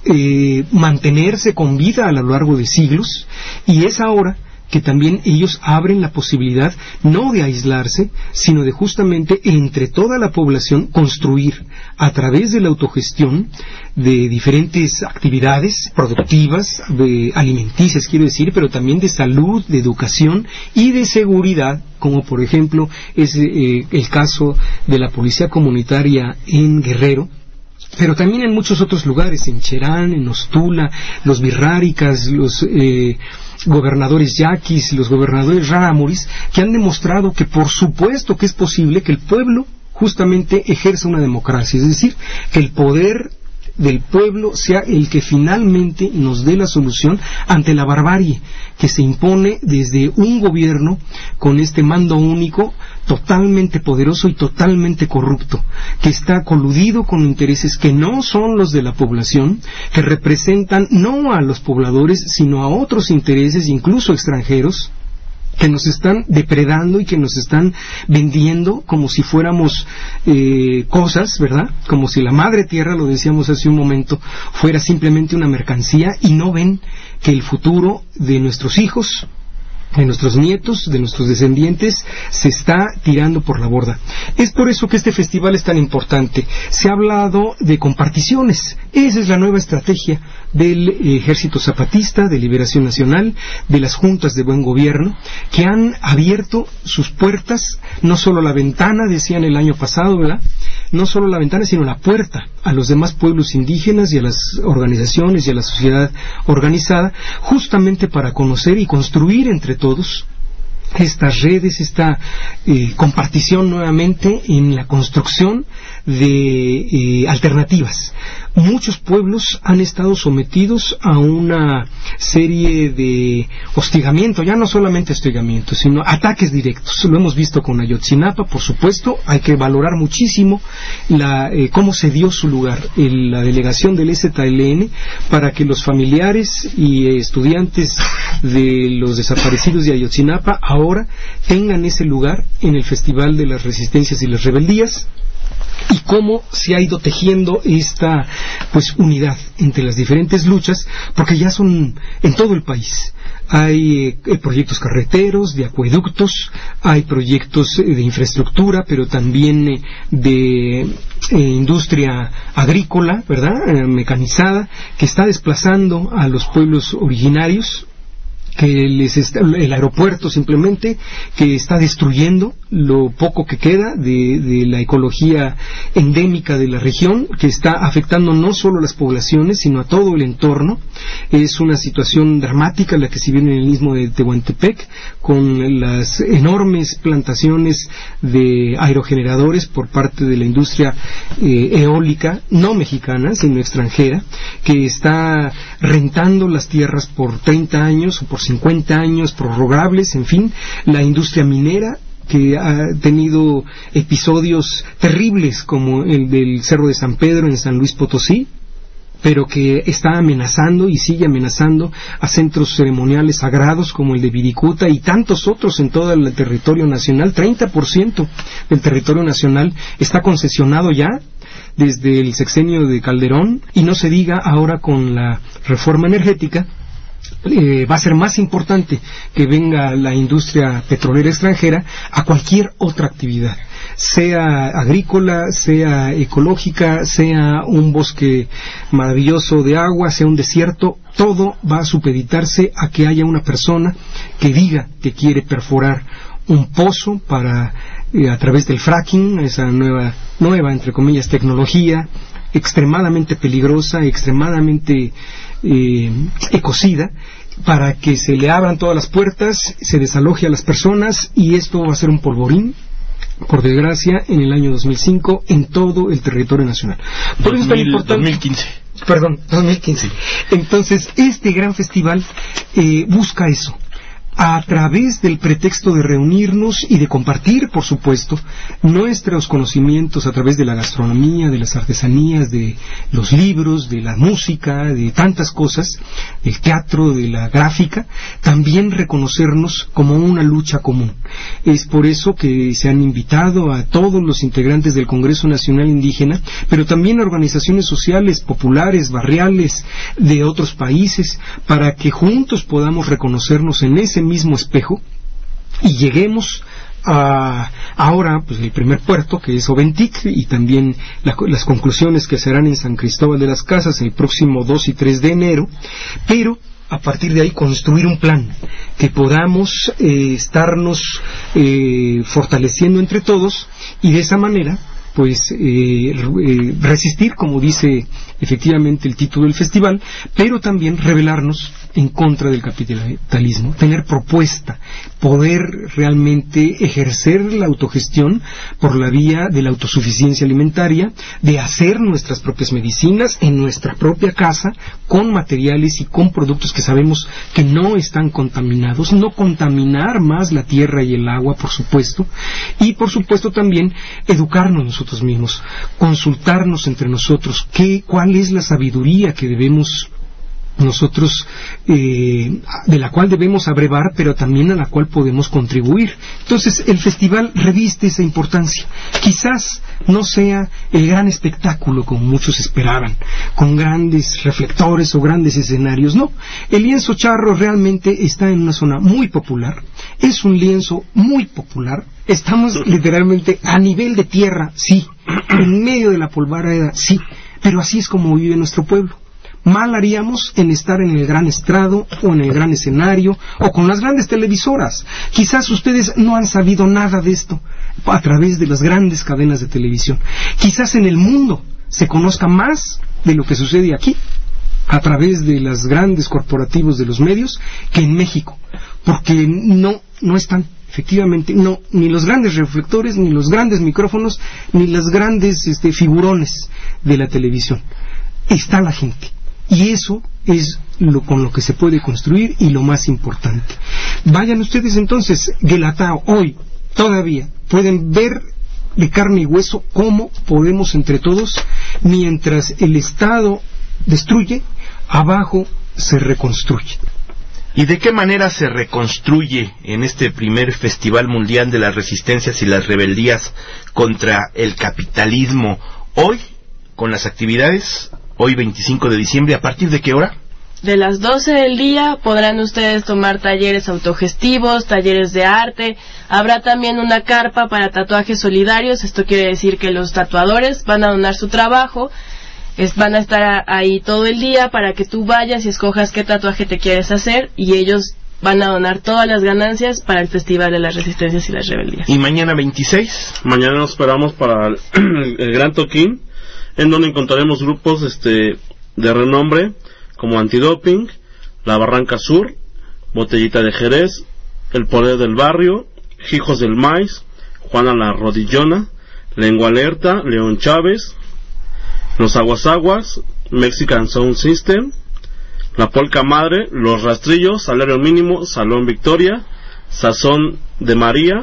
mantenerse con vida a lo largo de siglos, y es ahora que también ellos abren la posibilidad no de aislarse, sino de justamente entre toda la población construir a través de la autogestión de diferentes actividades productivas, alimenticias quiero decir, pero también de salud, de educación y de seguridad, como por ejemplo es el caso de la policía comunitaria en Guerrero, pero también en muchos otros lugares, en Cherán, en Ostula, los birráricas, los gobernadores yaquis, los gobernadores rarámuris, que han demostrado que por supuesto que es posible que el pueblo justamente ejerza una democracia, es decir, que el poder del pueblo sea el que finalmente nos dé la solución ante la barbarie que se impone desde un gobierno con este mando único totalmente poderoso y totalmente corrupto, que está coludido con intereses que no son los de la población, que representan no a los pobladores sino a otros intereses, incluso extranjeros, que nos están depredando y que nos están vendiendo como si fuéramos cosas, ¿verdad? Como si la madre tierra, lo decíamos hace un momento, fuera simplemente una mercancía, y no ven que el futuro de nuestros hijos, de nuestros nietos, de nuestros descendientes, se está tirando por la borda. Es por eso que este festival es tan importante. Se ha hablado de comparticiones. Esa es la nueva estrategia del Ejército Zapatista, de Liberación Nacional, de las juntas de buen gobierno, que han abierto sus puertas, no solo la ventana, decían el año pasado, ¿verdad? No solo la ventana, sino la puerta a los demás pueblos indígenas y a las organizaciones y a la sociedad organizada, justamente para conocer y construir entre todos estas redes, esta compartición nuevamente en la construcción de alternativas. Muchos pueblos han estado sometidos a una serie de hostigamiento, ya no solamente hostigamiento, sino ataques directos. Lo hemos visto con Ayotzinapa, por supuesto. Hay que valorar muchísimo cómo se dio su lugar en la delegación del EZLN para que los familiares y estudiantes de los desaparecidos de Ayotzinapa ahora tengan ese lugar en el Festival de las Resistencias y las Rebeldías, y cómo se ha ido tejiendo esta unidad entre las diferentes luchas, porque ya son en todo el país. Hay proyectos carreteros, de acueductos, hay proyectos de infraestructura, pero también de industria agrícola, ¿verdad?, mecanizada, que está desplazando a los pueblos originarios, que el aeropuerto simplemente, que está destruyendo lo poco que queda de la ecología endémica de la región, que está afectando no solo a las poblaciones sino a todo el entorno. Es una situación dramática la que se vive en el istmo de Tehuantepec, con las enormes plantaciones de aerogeneradores por parte de la industria eólica, no mexicana sino extranjera, que está rentando las tierras por 30 años o por 50 años prorrogables. En fin, la industria minera, que ha tenido episodios terribles como el del Cerro de San Pedro en San Luis Potosí, pero que está amenazando y sigue amenazando a centros ceremoniales sagrados como el de Viricuta y tantos otros en todo el territorio nacional. 30% del territorio nacional está concesionado ya desde el sexenio de Calderón, y no se diga ahora con la reforma energética. Va a ser más importante que venga la industria petrolera extranjera a cualquier otra actividad, sea agrícola, sea ecológica, sea un bosque maravilloso de agua, sea un desierto. Todo va a supeditarse a que haya una persona que diga que quiere perforar un pozo para, a través del fracking, esa nueva entre comillas tecnología extremadamente peligrosa, extremadamente ecocida, para que se le abran todas las puertas, se desaloje a las personas, y esto va a ser un polvorín, por desgracia, en el año 2005 en todo el territorio nacional. Por eso es tan importante. 2015. Entonces, este gran festival busca eso, a través del pretexto de reunirnos y de compartir, por supuesto, nuestros conocimientos a través de la gastronomía, de las artesanías, de los libros, de la música, de tantas cosas, del teatro, de la gráfica, también reconocernos como una lucha común. Es por eso que se han invitado a todos los integrantes del Congreso Nacional Indígena, pero también a organizaciones sociales, populares, barriales, de otros países, para que juntos podamos reconocernos en ese mismo espejo y lleguemos a ahora pues el primer puerto, que es Oventic, y también las conclusiones que se harán en San Cristóbal de las Casas el próximo 2 y 3 de enero, pero a partir de ahí construir un plan que podamos estarnos fortaleciendo entre todos, y de esa manera pues resistir, como dice efectivamente el título del festival, pero también rebelarnos en contra del capitalismo, tener propuesta, poder realmente ejercer la autogestión por la vía de la autosuficiencia alimentaria, de hacer nuestras propias medicinas en nuestra propia casa, con materiales y con productos que sabemos que no están contaminados, no contaminar más la tierra y el agua, por supuesto, y por supuesto también educarnos nosotros mismos, consultarnos entre nosotros cuál es la sabiduría que debemos nosotros, de la cual debemos abrevar, pero también a la cual podemos contribuir. Entonces el festival reviste esa importancia. Quizás no sea el gran espectáculo como muchos esperaban, con grandes reflectores o grandes escenarios. No, el lienzo charro realmente está en una zona muy popular, es un lienzo muy popular. Estamos literalmente a nivel de tierra, sí, en medio de la polvareda, sí, pero así es como vive nuestro pueblo. Mal haríamos en estar en el gran estrado o en el gran escenario o con las grandes televisoras. Quizás ustedes no han sabido nada de esto a través de las grandes cadenas de televisión. Quizás en el mundo se conozca más de lo que sucede aquí a través de los grandes corporativos de los medios que en México, porque no están. Efectivamente, no, ni los grandes reflectores, ni los grandes micrófonos, ni los grandes figurones de la televisión. Está la gente. Y eso es con lo que se puede construir y lo más importante. Vayan ustedes entonces, Guelatao, hoy todavía pueden ver de carne y hueso cómo podemos entre todos, mientras el Estado destruye, abajo se reconstruye. ¿Y de qué manera se reconstruye en este primer Festival Mundial de las Resistencias y las Rebeldías contra el capitalismo? Hoy, con las actividades, hoy 25 de diciembre, ¿a partir de qué hora? De las 12 del día podrán ustedes tomar talleres autogestivos, talleres de arte. Habrá también una carpa para tatuajes solidarios. Esto quiere decir que los tatuadores van a donar su trabajo. Van a estar ahí todo el día para que tú vayas y escojas qué tatuaje te quieres hacer, y ellos van a donar todas las ganancias para el Festival de las Resistencias y las Rebeldías. ¿Y mañana 26? Mañana nos esperamos para el Gran Toquín, en donde encontraremos grupos de renombre como Antidoping, La Barranca Sur, Botellita de Jerez, El Poder del Barrio, Hijos del Maíz, Juana la Rodillona, Lengua Alerta, León Chávez, Los Aguas, Mexican Sound System, La Polca Madre, Los Rastrillos, Salario Mínimo, Salón Victoria, Sazón de María,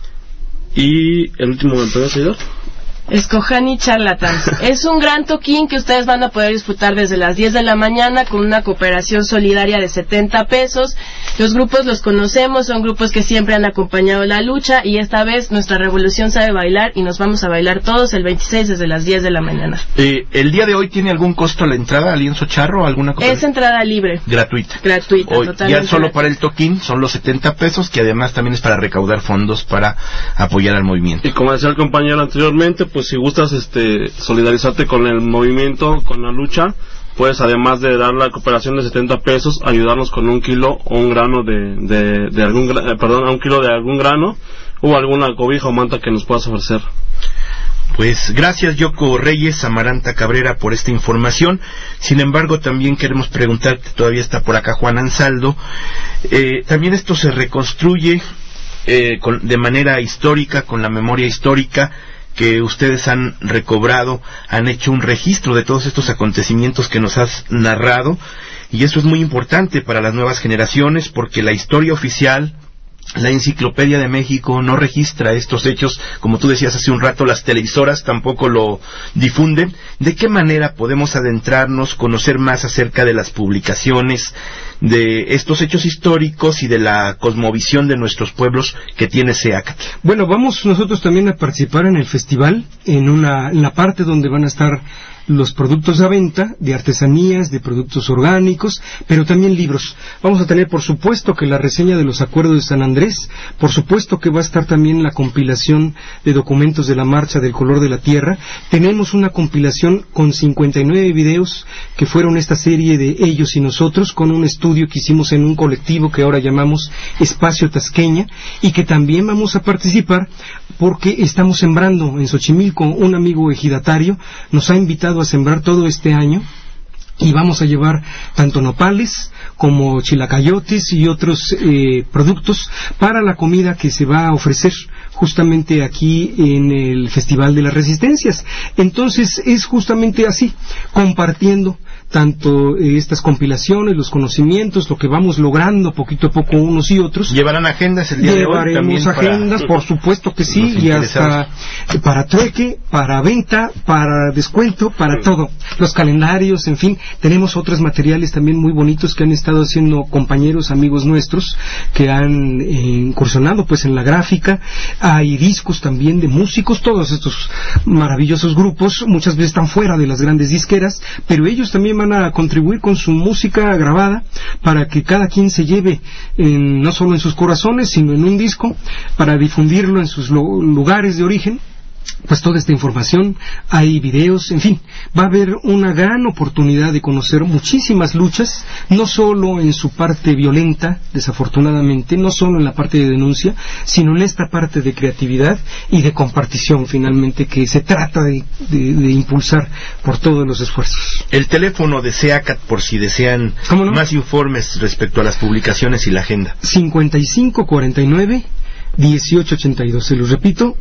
y el último me puede ayudar. Escojani Charlatán. Es un gran toquín que ustedes van a poder disfrutar desde las 10 de la mañana con una cooperación solidaria de 70 pesos. Los grupos los conocemos, son grupos que siempre han acompañado la lucha, y esta vez nuestra revolución sabe bailar y nos vamos a bailar todos el 26 desde las 10 de la mañana. ¿El día de hoy tiene algún costo la entrada al lienzo charro o alguna cosa? Es entrada libre. Gratuita. Hoy, totalmente. Ya solo para el toquín son los 70 pesos, que además también es para recaudar fondos para apoyar al movimiento. Y como decía el compañero anteriormente, pues si gustas solidarizarte con el movimiento, con la lucha, pues además de dar la cooperación de 70 pesos, ayudarnos con 1 kilo o un grano un kilo de algún grano o alguna cobija o manta que nos puedas ofrecer. Pues gracias, Yoko Reyes, Amaranta Cabrera, por esta información. Sin embargo, también queremos preguntarte, todavía está por acá Juan Ansaldo, también esto se reconstruye de manera histórica, con la memoria histórica. que ustedes han recobrado, han hecho un registro de todos estos acontecimientos que nos has narrado, y eso es muy importante para las nuevas generaciones, porque la historia oficial, la Enciclopedia de México, no registra estos hechos. Como tú decías hace un rato, las televisoras tampoco lo difunden. ¿De qué manera podemos adentrarnos, conocer más acerca de las publicaciones, de estos hechos históricos y de la cosmovisión de nuestros pueblos que tiene SEACAT? Bueno, vamos nosotros también a participar en el festival, en la parte donde van a estar los productos a venta, de artesanías, de productos orgánicos, pero también libros. Vamos a tener, por supuesto, que la reseña de los acuerdos de San Andrés, por supuesto que va a estar también la compilación de documentos de la Marcha del Color de la Tierra. Tenemos una compilación con 59 videos que fueron esta serie de Ellos y Nosotros, con un estudio que hicimos en un colectivo que ahora llamamos Espacio Tasqueña, y que también vamos a participar porque estamos sembrando en Xochimilco. Un amigo ejidatario nos ha invitado a sembrar todo este año, y vamos a llevar tanto nopales como chilacayotes y otros productos para la comida que se va a ofrecer justamente aquí en el Festival de las Resistencias. Entonces es justamente así, compartiendo tanto estas compilaciones, los conocimientos, lo que vamos logrando poquito a poco unos y otros. ¿Llevarán agendas el día de hoy? Llevaremos agendas, por supuesto que sí, y hasta para trueque, para venta, para descuento, para todo. Los calendarios, en fin, tenemos otros materiales también muy bonitos que han estado haciendo compañeros, amigos nuestros, que han incursionado pues en la gráfica. Hay discos también de músicos, todos estos maravillosos grupos, muchas veces están fuera de las grandes disqueras, pero ellos también van a contribuir con su música grabada para que cada quien se lleve no solo en sus corazones, sino en un disco, para difundirlo en sus lugares de origen. Pues toda esta información, hay videos, en fin, va a haber una gran oportunidad de conocer muchísimas luchas, no solo en su parte violenta, desafortunadamente, no solo en la parte de denuncia, sino en esta parte de creatividad y de compartición, finalmente, que se trata de impulsar por todos los esfuerzos. El teléfono de SEACAT, por si desean más informes respecto a las publicaciones y la agenda. 5549 1882, se los repito,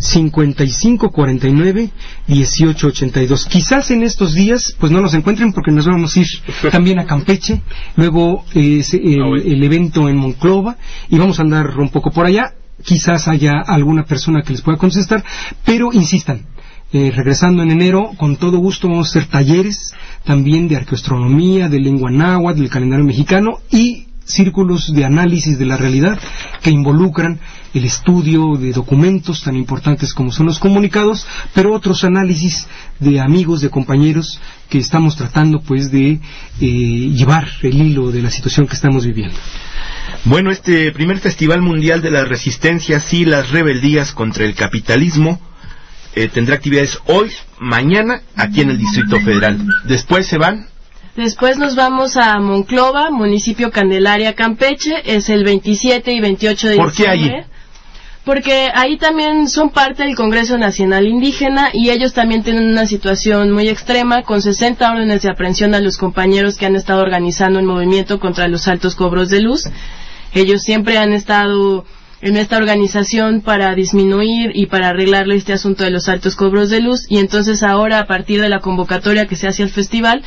5549-1882. Quizás en estos días pues no nos encuentren, porque nos vamos a ir también a Campeche, luego el evento en Monclova, y vamos a andar un poco por allá. Quizás haya alguna persona que les pueda contestar, pero insistan. Regresando en enero, con todo gusto vamos a hacer talleres también de arqueoastronomía, de lengua náhuatl, del calendario mexicano, y círculos de análisis de la realidad que involucran el estudio de documentos tan importantes como son los comunicados, pero otros análisis de amigos, de compañeros, que estamos tratando pues de llevar el hilo de la situación que estamos viviendo. Bueno, este primer Festival Mundial de las Resistencias y las Rebeldías contra el Capitalismo tendrá actividades hoy, mañana, aquí en el Distrito Federal. Después se van. Después nos vamos a Monclova, municipio Candelaria, Campeche, es el 27 y 28 de diciembre. ¿Por qué allí? Porque ahí también son parte del Congreso Nacional Indígena, y ellos también tienen una situación muy extrema, con 60 órdenes de aprehensión a los compañeros que han estado organizando el movimiento contra los altos cobros de luz. Ellos siempre han estado en esta organización para disminuir y para arreglarle este asunto de los altos cobros de luz, y entonces ahora, a partir de la convocatoria que se hace al festival,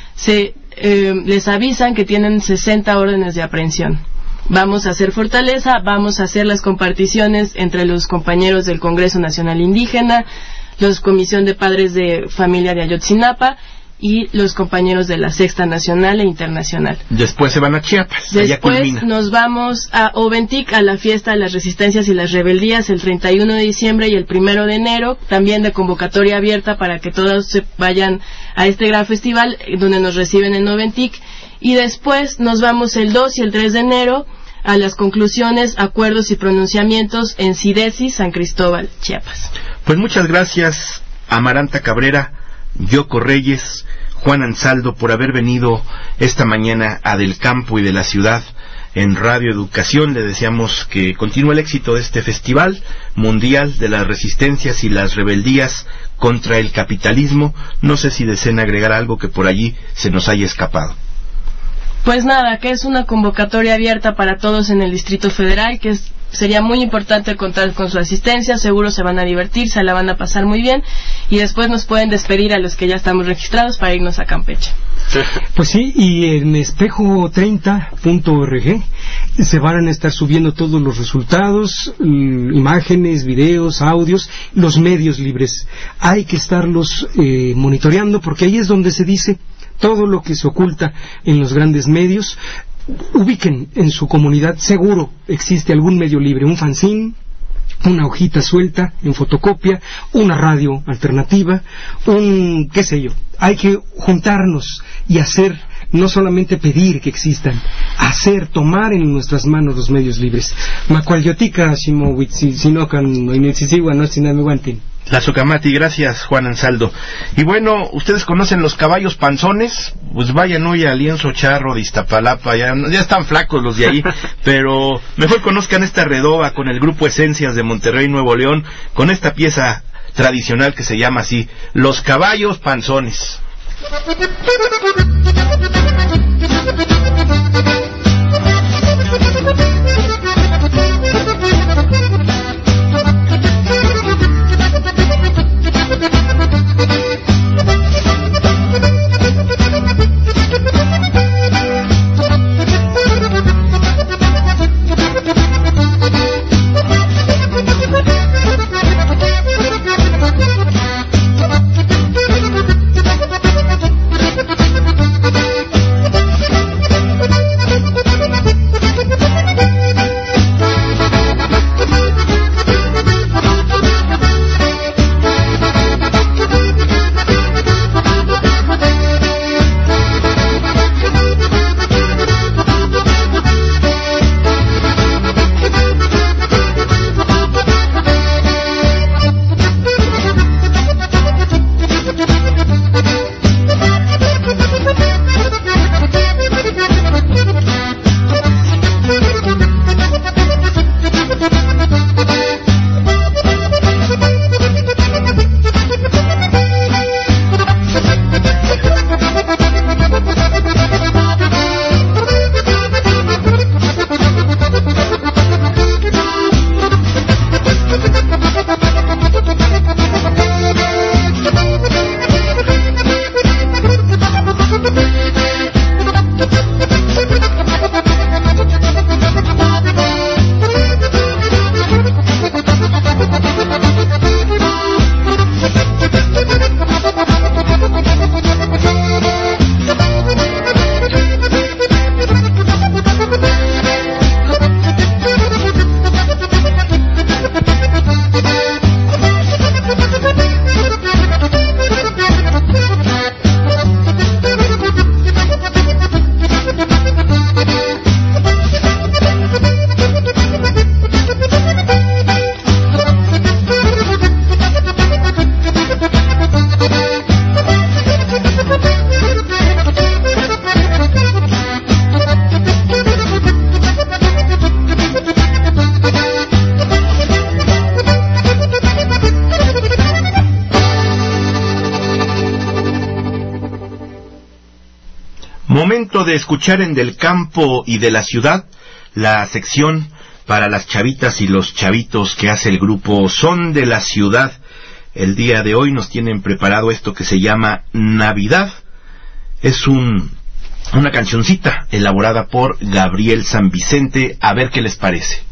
les avisan que tienen 60 órdenes de aprehensión. Vamos a hacer fortaleza, vamos a hacer las comparticiones entre los compañeros del Congreso Nacional Indígena, los Comisión de Padres de Familia de Ayotzinapa y los compañeros de la Sexta Nacional e Internacional. Después se van a Chiapas. Después nos vamos a Oventic, a la fiesta de las Resistencias y las Rebeldías, el 31 de diciembre y el 1 de enero, también de convocatoria abierta para que todos se vayan a este gran festival, donde nos reciben en Oventic. Y después nos vamos el 2 y el 3 de enero a las conclusiones, acuerdos y pronunciamientos en Sidesi, San Cristóbal, Chiapas. Pues muchas gracias, Amaranta Cabrera, Yoko Reyes, Juan Ansaldo, por haber venido esta mañana a Del Campo y de la Ciudad en Radio Educación. Le deseamos que continúe el éxito de este Festival Mundial de las Resistencias y las Rebeldías contra el Capitalismo. No sé si desean agregar algo que por allí se nos haya escapado. Pues nada, que es una convocatoria abierta para todos en el Distrito Federal, que es sería muy importante contar con su asistencia, seguro se van a divertir, se la van a pasar muy bien, y después nos pueden despedir a los que ya estamos registrados para irnos a Campeche. Pues sí, y en espejo30.org se van a estar subiendo todos los resultados, imágenes, videos, audios, los medios libres. Hay que estarlos monitoreando, porque ahí es donde se dice todo lo que se oculta en los grandes medios. Ubiquen en su comunidad, seguro existe algún medio libre, un fanzine, una hojita suelta en fotocopia, una radio alternativa, qué sé yo. Hay que juntarnos y hacer, no solamente pedir que existan, hacer, tomar en nuestras manos los medios libres. Macualyotica, La Sucamati, gracias Juan Ansaldo. Y bueno, ¿ustedes conocen los caballos panzones? Pues vayan hoy al Lienzo Charro de Iztapalapa, ya están flacos los de ahí, pero mejor conozcan esta redoba con el grupo Esencias de Monterrey, Nuevo León, con esta pieza tradicional que se llama así, Los Caballos Panzones. Momento de escuchar en Del Campo y de la Ciudad, la sección para las chavitas y los chavitos que hace el grupo Son de la Ciudad. El día de hoy nos tienen preparado esto que se llama Navidad. Es una cancioncita elaborada por Gabriel San Vicente. A ver qué les parece.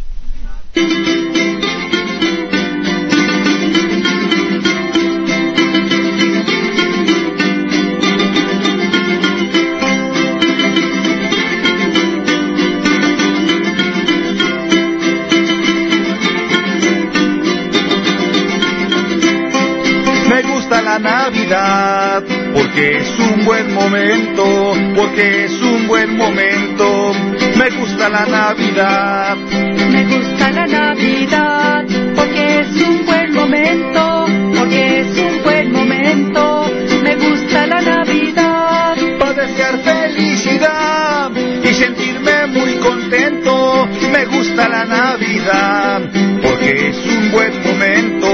Navidad, porque es un buen momento, porque es un buen momento. Me gusta la Navidad, me gusta la Navidad, porque es un buen momento, porque es un buen momento. Me gusta la Navidad, para desear felicidad y sentirme muy contento. Me gusta la Navidad, porque es un buen momento.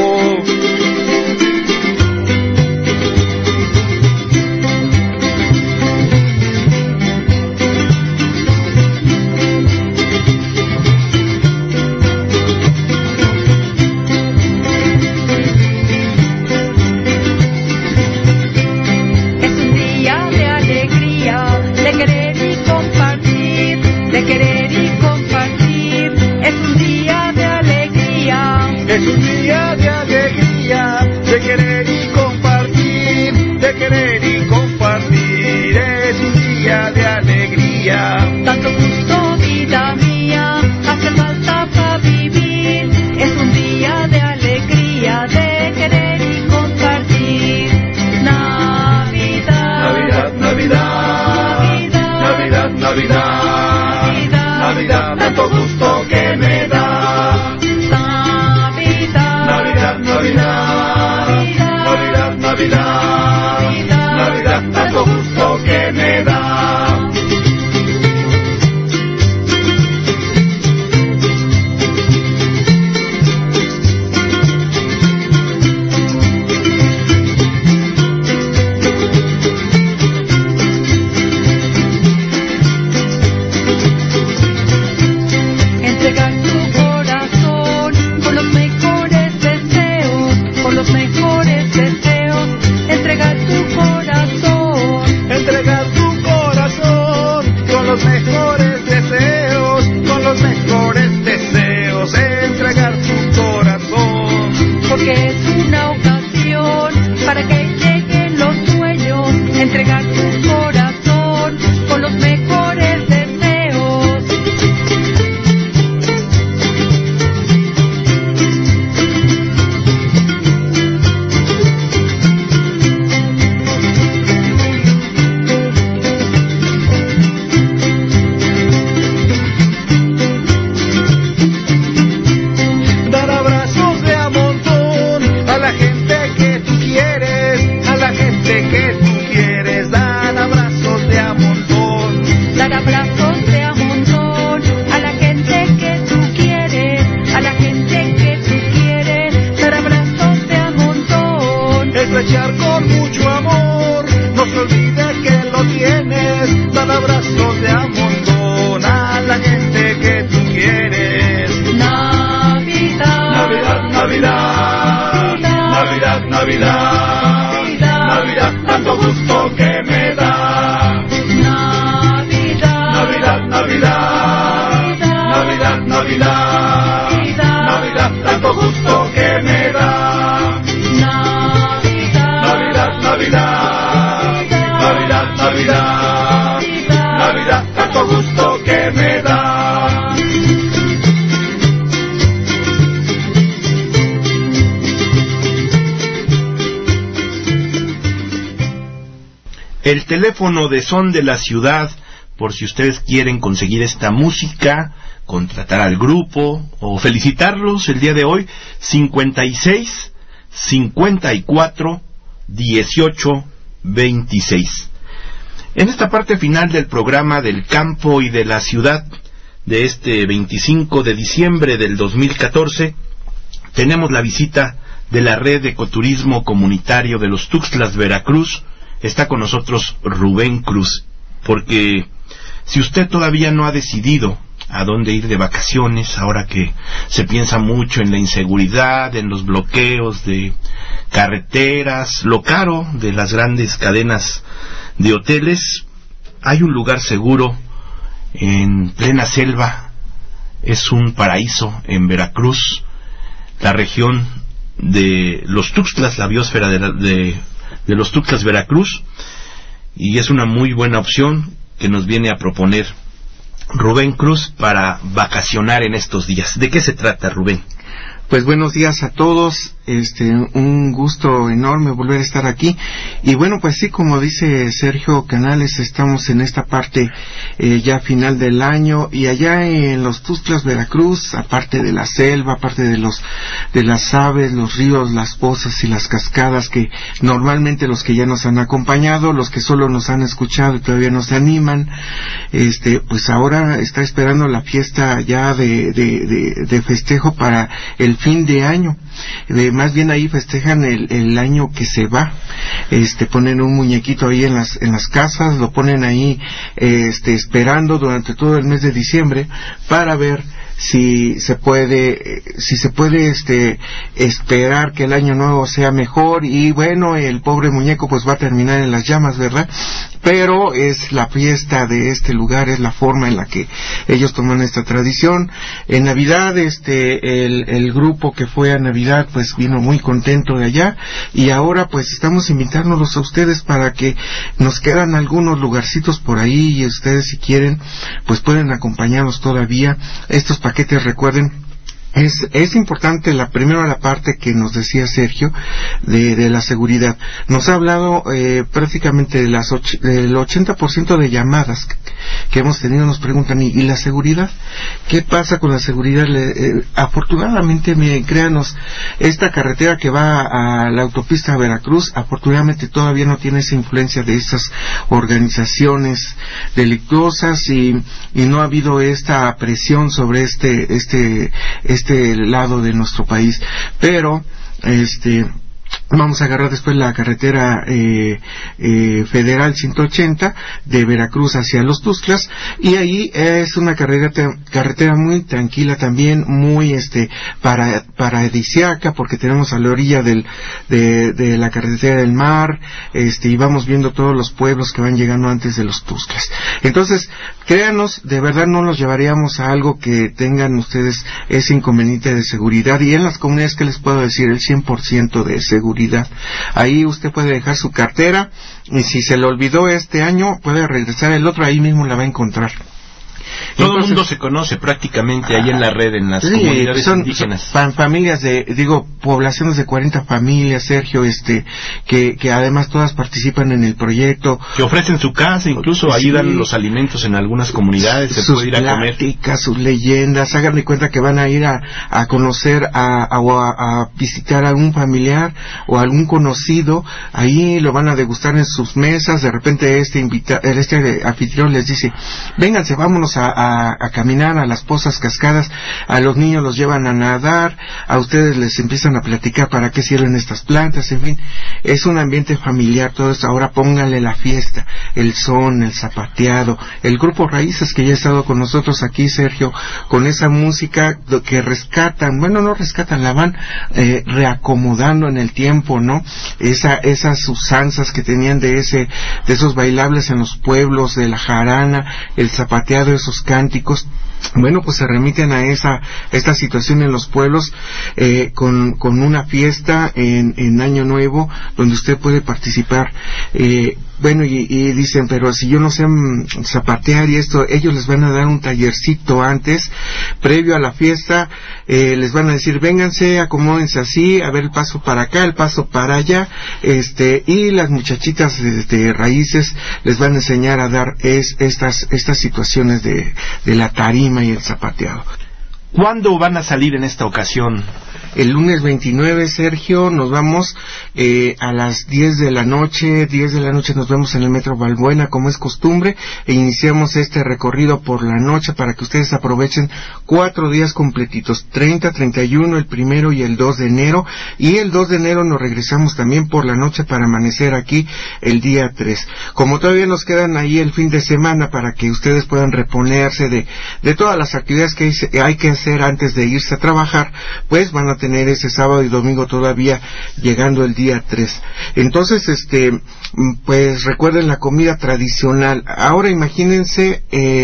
El teléfono de Son de la Ciudad, por si ustedes quieren conseguir esta música, contratar al grupo o felicitarlos el día de hoy, 56 54 18 26. En esta parte final del programa del campo y de la ciudad de este 25 de diciembre del 2014, tenemos la visita de la Red de Ecoturismo Comunitario de los Tuxtlas, Veracruz. Está con nosotros Rubén Cruz, porque si usted todavía no ha decidido a dónde ir de vacaciones, ahora que se piensa mucho en la inseguridad, en los bloqueos de carreteras, lo caro de las grandes cadenas de hoteles, hay un lugar seguro en plena selva, es un paraíso en Veracruz, la región de los Tuxtlas, la biosfera de los Tuxtlas, Veracruz, y es una muy buena opción que nos viene a proponer Rubén Cruz para vacacionar en estos días. ¿De qué se trata, Rubén? Pues buenos días a todos, un gusto enorme volver a estar aquí. Y bueno, pues sí, como dice Sergio Canales, estamos en esta parte ya final del año, y allá en los Tuxtlas, Veracruz, aparte de la selva, aparte de las aves, los ríos, las pozas y las cascadas, que normalmente los que ya nos han acompañado, los que solo nos han escuchado y todavía no se animan, pues ahora está esperando la fiesta ya de festejo para el fin de año. Más bien ahí festejan el año que se va. Ponen un muñequito ahí en las casas, lo ponen ahí esperando durante todo el mes de diciembre para ver si se puede esperar que el año nuevo sea mejor. Y bueno, el pobre muñeco pues va a terminar en las llamas, ¿verdad? Pero es la fiesta de este lugar, es la forma en la que ellos toman esta tradición. En Navidad, el grupo que fue a Navidad pues vino muy contento de allá, y ahora pues estamos invitándolos a ustedes para que nos quedan algunos lugarcitos por ahí, y ustedes si quieren pues pueden acompañarnos todavía. Estos paquetes, recuerden, es importante primero la parte que nos decía Sergio de la seguridad. Nos ha hablado prácticamente del 80% de llamadas que hemos tenido. Nos preguntan, ¿y la seguridad? ¿Qué pasa con la seguridad? Afortunadamente, créanos, esta carretera que va a la autopista Veracruz, afortunadamente todavía no tiene esa influencia de esas organizaciones delictuosas, y no ha habido esta presión sobre este lado de nuestro país. Pero vamos a agarrar después la carretera federal 180 de Veracruz hacia los Tuxtlas, y ahí es una carretera muy tranquila también, muy paradisíaca, porque tenemos a la orilla de la carretera del mar, y vamos viendo todos los pueblos que van llegando antes de los Tuxtlas. Entonces, créanos, de verdad no los llevaríamos a algo que tengan ustedes ese inconveniente de seguridad. Y en las comunidades, que les puedo decir, el 100% de seguridad. Ahí usted puede dejar su cartera, y si se le olvidó este año puede regresar el otro, ahí mismo la va a encontrar. Todo el mundo se conoce prácticamente ahí en la red, en las comunidades indígenas. Familias poblaciones de 40 familias, Sergio, que además todas participan en el proyecto. Que ofrecen su casa, incluso ahí dan los alimentos en algunas comunidades, se puede ir a comer. Sus leyendas, hagan de cuenta que van a ir a conocer a visitar a algún familiar o a algún conocido, ahí lo van a degustar en sus mesas. De repente este anfitrión les dice, vénganse, vámonos a caminar a las pozas, cascadas, a los niños los llevan a nadar, a ustedes les empiezan a platicar para qué sirven estas plantas, en fin, es un ambiente familiar todo esto. Ahora pónganle la fiesta, el son, el zapateado, el grupo Raíces que ya ha estado con nosotros aquí, Sergio, con esa música que no rescatan, la van reacomodando en el tiempo, ¿no? Esas usanzas que tenían de esos bailables en los pueblos, de la jarana, el zapateado, esos cánticos, bueno, pues se remiten a esta situación en los pueblos, con con una fiesta en Año Nuevo donde usted puede participar. Bueno, y dicen, pero si yo no sé zapatear y esto, ellos les van a dar un tallercito antes, previo a la fiesta, les van a decir, vénganse, acomódense así, a ver el paso para acá, el paso para allá, y las muchachitas de raíces les van a enseñar a dar estas situaciones de la tarima y el zapateado. ¿Cuándo van a salir en esta ocasión? El lunes 29, Sergio, nos vamos a las 10 de la noche nos vemos en el Metro Balbuena, como es costumbre, e iniciamos este recorrido por la noche para que ustedes aprovechen 4 días completitos, 30, 31, el 1 y el 2 de enero, y el 2 de enero nos regresamos también por la noche para amanecer aquí el día 3. Como todavía nos quedan ahí el fin de semana para que ustedes puedan reponerse de todas las actividades que hay que hacer antes de irse a trabajar, pues van a tener ese sábado y domingo todavía llegando el día 3. Entonces, pues recuerden la comida tradicional. Ahora imagínense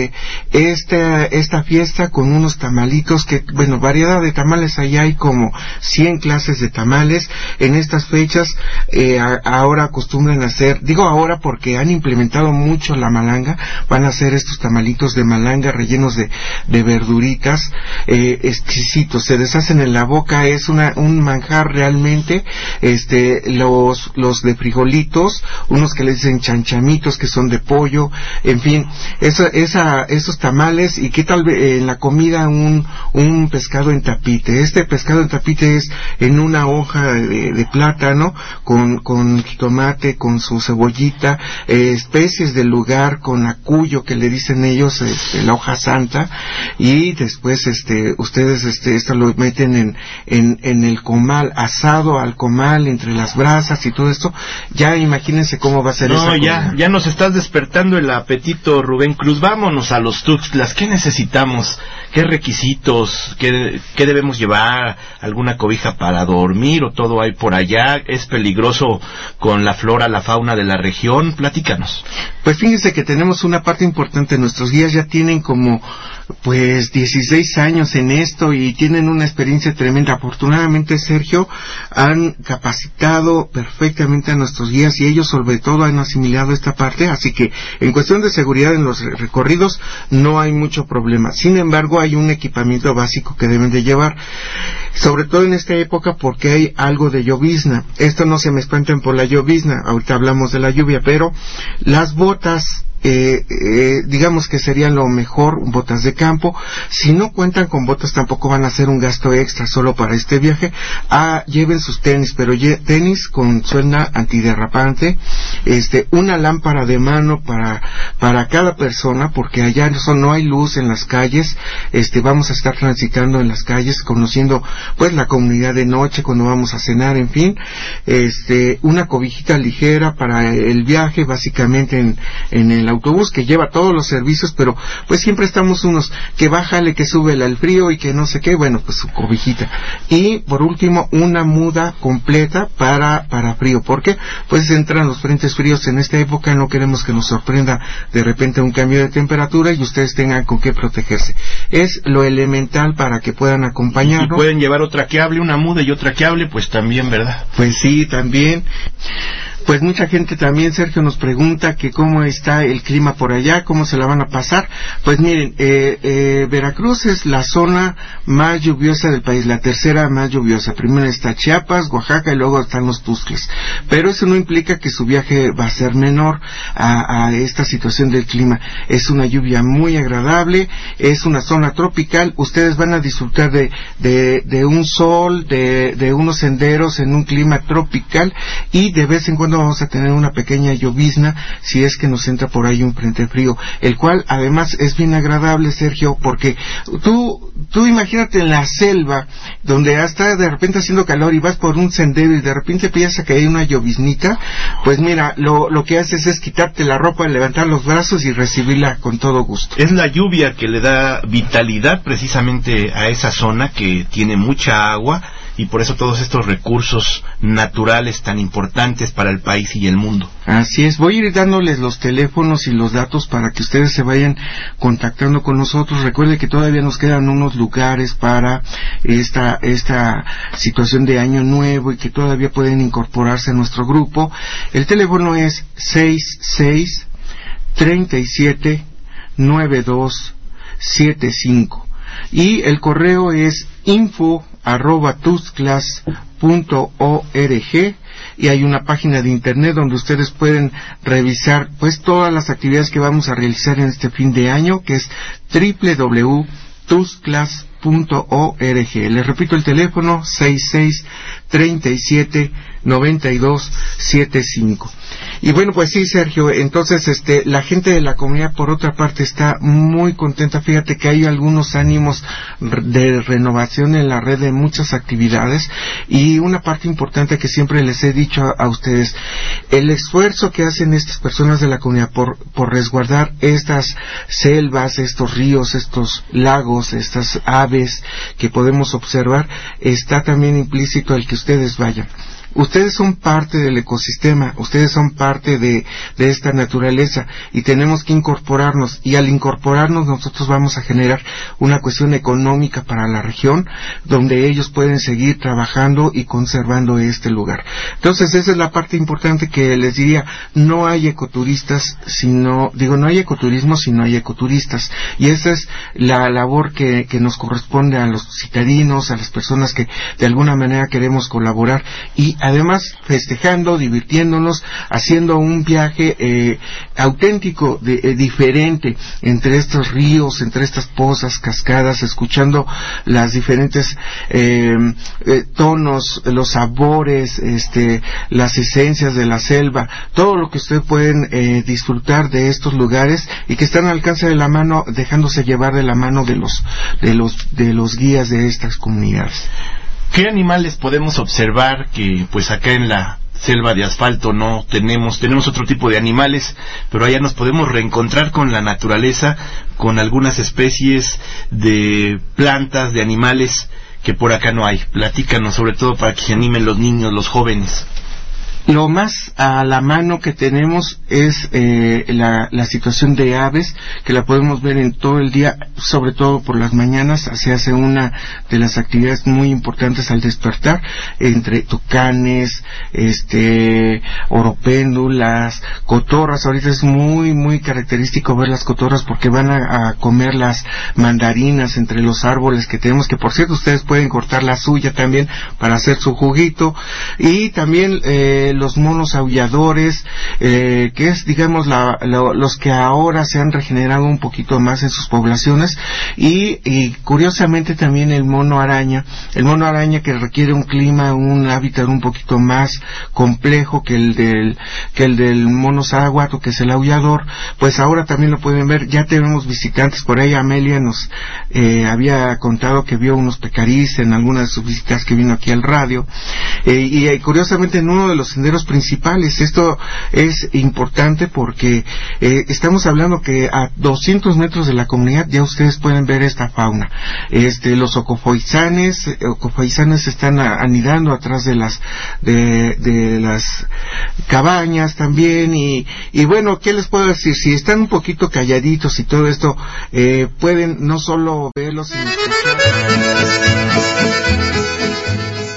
esta fiesta con unos tamalitos que, bueno, variedad de tamales, allá hay como 100 clases de tamales. En estas fechas ahora acostumbran a hacer, digo ahora porque han implementado mucho la malanga, van a hacer estos tamalitos de malanga rellenos de verduritas, exquisitos, se deshacen en la boca, es un manjar realmente. Los de frijolitos, unos que le dicen chanchamitos que son de pollo, en fin, esos tamales. Y qué tal en la comida un pescado en tapite. Este pescado en tapite es en una hoja de plátano con jitomate, con su cebollita, especies del lugar, con acuyo que le dicen ellos, la hoja santa, y después ustedes esto lo meten en el comal, asado al comal entre las brasas y todo esto. Ya imagínense cómo va a ser esa comida. Ya nos estás despertando el apetito, Rubén Cruz. Vámonos a los Tuxtlas. ¿Qué necesitamos? ¿Qué requisitos? ¿Qué debemos llevar? ¿Alguna cobija para dormir o todo hay por allá? ¿Es peligroso con la flora, la fauna de la región? Platícanos. Pues fíjense que tenemos una parte importante. Nuestros guías ya tienen como 16 años en esto y tienen una experiencia tremenda. Afortunadamente, Sergio, han capacitado perfectamente a nuestros guías y ellos sobre todo han asimilado esta parte, así que en cuestión de seguridad en los recorridos no hay mucho problema. Sin embargo, hay un equipamiento básico que deben de llevar, sobre todo en esta época porque hay algo de llovizna. Esto no se me espanten por la llovizna, ahorita hablamos de la lluvia, pero las botas digamos que serían lo mejor, botas de campo. Si no cuentan con botas tampoco van a hacer un gasto extra solo para este viaje. Lleven sus tenis, pero tenis con suela antiderrapante, una lámpara de mano para cada persona, porque allá no hay luz en las calles. Vamos a estar transitando en las calles, conociendo pues la comunidad de noche cuando vamos a cenar, en fin. Una cobijita ligera para el viaje, básicamente en el autobús, que lleva todos los servicios, pero pues siempre estamos unos que bájale, que súbele al frío y que no sé qué, bueno, pues su cobijita. Y por último, una muda completa para frío, porque pues entran los frentes fríos en esta época, no queremos que nos sorprenda de repente un cambio de temperatura y ustedes tengan con qué protegerse. Es lo elemental para que puedan acompañarnos. Y pueden llevar otra que hable, una muda y otra que hable, pues también, ¿verdad? Pues sí, también. Pues mucha gente también, Sergio, nos pregunta que cómo está el clima por allá, cómo se la van a pasar. Pues miren, Veracruz es la zona más lluviosa del país, la tercera más lluviosa. Primero está Chiapas, Oaxaca y luego están los Tuxtlas. Pero eso no implica que su viaje va a ser menor a esta situación del clima. Es una lluvia muy agradable, es una zona tropical. Ustedes van a disfrutar de un sol, de unos senderos en un clima tropical, y de vez en cuando vamos a tener una pequeña llovizna si es que nos entra por ahí un frente frío, el cual además es bien agradable, Sergio, porque tú imagínate en la selva donde está de repente haciendo calor y vas por un sendero y de repente empieza a caer una lloviznita. Pues mira, lo que haces es quitarte la ropa, levantar los brazos y recibirla con todo gusto. Es la lluvia que le da vitalidad precisamente a esa zona que tiene mucha agua y por eso todos estos recursos naturales tan importantes para el país y el mundo. Así es, voy a ir dándoles los teléfonos y los datos para que ustedes se vayan contactando con nosotros. Recuerde que todavía nos quedan unos lugares para esta situación de Año Nuevo y que todavía pueden incorporarse a nuestro grupo. El teléfono es 66-37-9275 y el correo es info@tuxtlas.org, y hay una página de internet donde ustedes pueden revisar pues todas las actividades que vamos a realizar en este fin de año, que es www.tuxtlas.org. Les repito el teléfono 66-37-9275. Y bueno, pues sí, Sergio, entonces la gente de la comunidad por otra parte está muy contenta. Fíjate que hay algunos ánimos de renovación en la red de muchas actividades, y una parte importante que siempre les he dicho a ustedes, el esfuerzo que hacen estas personas de la comunidad por resguardar estas selvas, estos ríos, estos lagos, estas aves que podemos observar, está también implícito el que ustedes vayan. Ustedes son parte del ecosistema, ustedes son parte de esta naturaleza, y tenemos que incorporarnos, y al incorporarnos nosotros vamos a generar una cuestión económica para la región, donde ellos pueden seguir trabajando y conservando este lugar. Entonces esa es la parte importante que les diría. No hay ecoturistas no hay ecoturismo si no hay ecoturistas, y esa es la labor que nos corresponde a los citadinos, a las personas que de alguna manera queremos colaborar, y además festejando, divirtiéndonos, haciendo un viaje auténtico, diferente, entre estos ríos, entre estas pozas, cascadas, escuchando las diferentes tonos, los sabores, las esencias de la selva, todo lo que ustedes pueden disfrutar de estos lugares, y que están al alcance de la mano, dejándose llevar de la mano de los guías de estas comunidades. ¿Qué animales podemos observar que pues acá en la selva de asfalto no tenemos otro tipo de animales, pero allá nos podemos reencontrar con la naturaleza, con algunas especies de plantas, de animales que por acá no hay? Platícanos, sobre todo para que se animen los niños, los jóvenes. Lo más a la mano que tenemos es la situación de aves, que la podemos ver en todo el día, sobre todo por las mañanas. Se hace una de las actividades muy importantes al despertar, entre tucanes, oropéndulas, cotorras. Ahorita es muy muy característico ver las cotorras porque van a comer las mandarinas entre los árboles que tenemos, que por cierto ustedes pueden cortar la suya también para hacer su juguito. Y también los monos aulladores, que es, digamos, los que ahora se han regenerado un poquito más en sus poblaciones, y curiosamente también el mono araña que requiere un clima, un hábitat un poquito más complejo que el del mono zaraguato, que es el aullador. Pues ahora también lo pueden ver. Ya tenemos visitantes por ahí. Amelia nos había contado que vio unos pecarís en algunas de sus visitas que vino aquí al radio, y curiosamente en uno de los senderos principales. Esto es importante porque estamos hablando que a 200 metros de la comunidad ya ustedes pueden ver esta fauna. Los ocofoizanes están anidando atrás de las cabañas también, y bueno, ¿qué les puedo decir? Si están un poquito calladitos y todo esto, pueden no solo verlos, sino escuchar.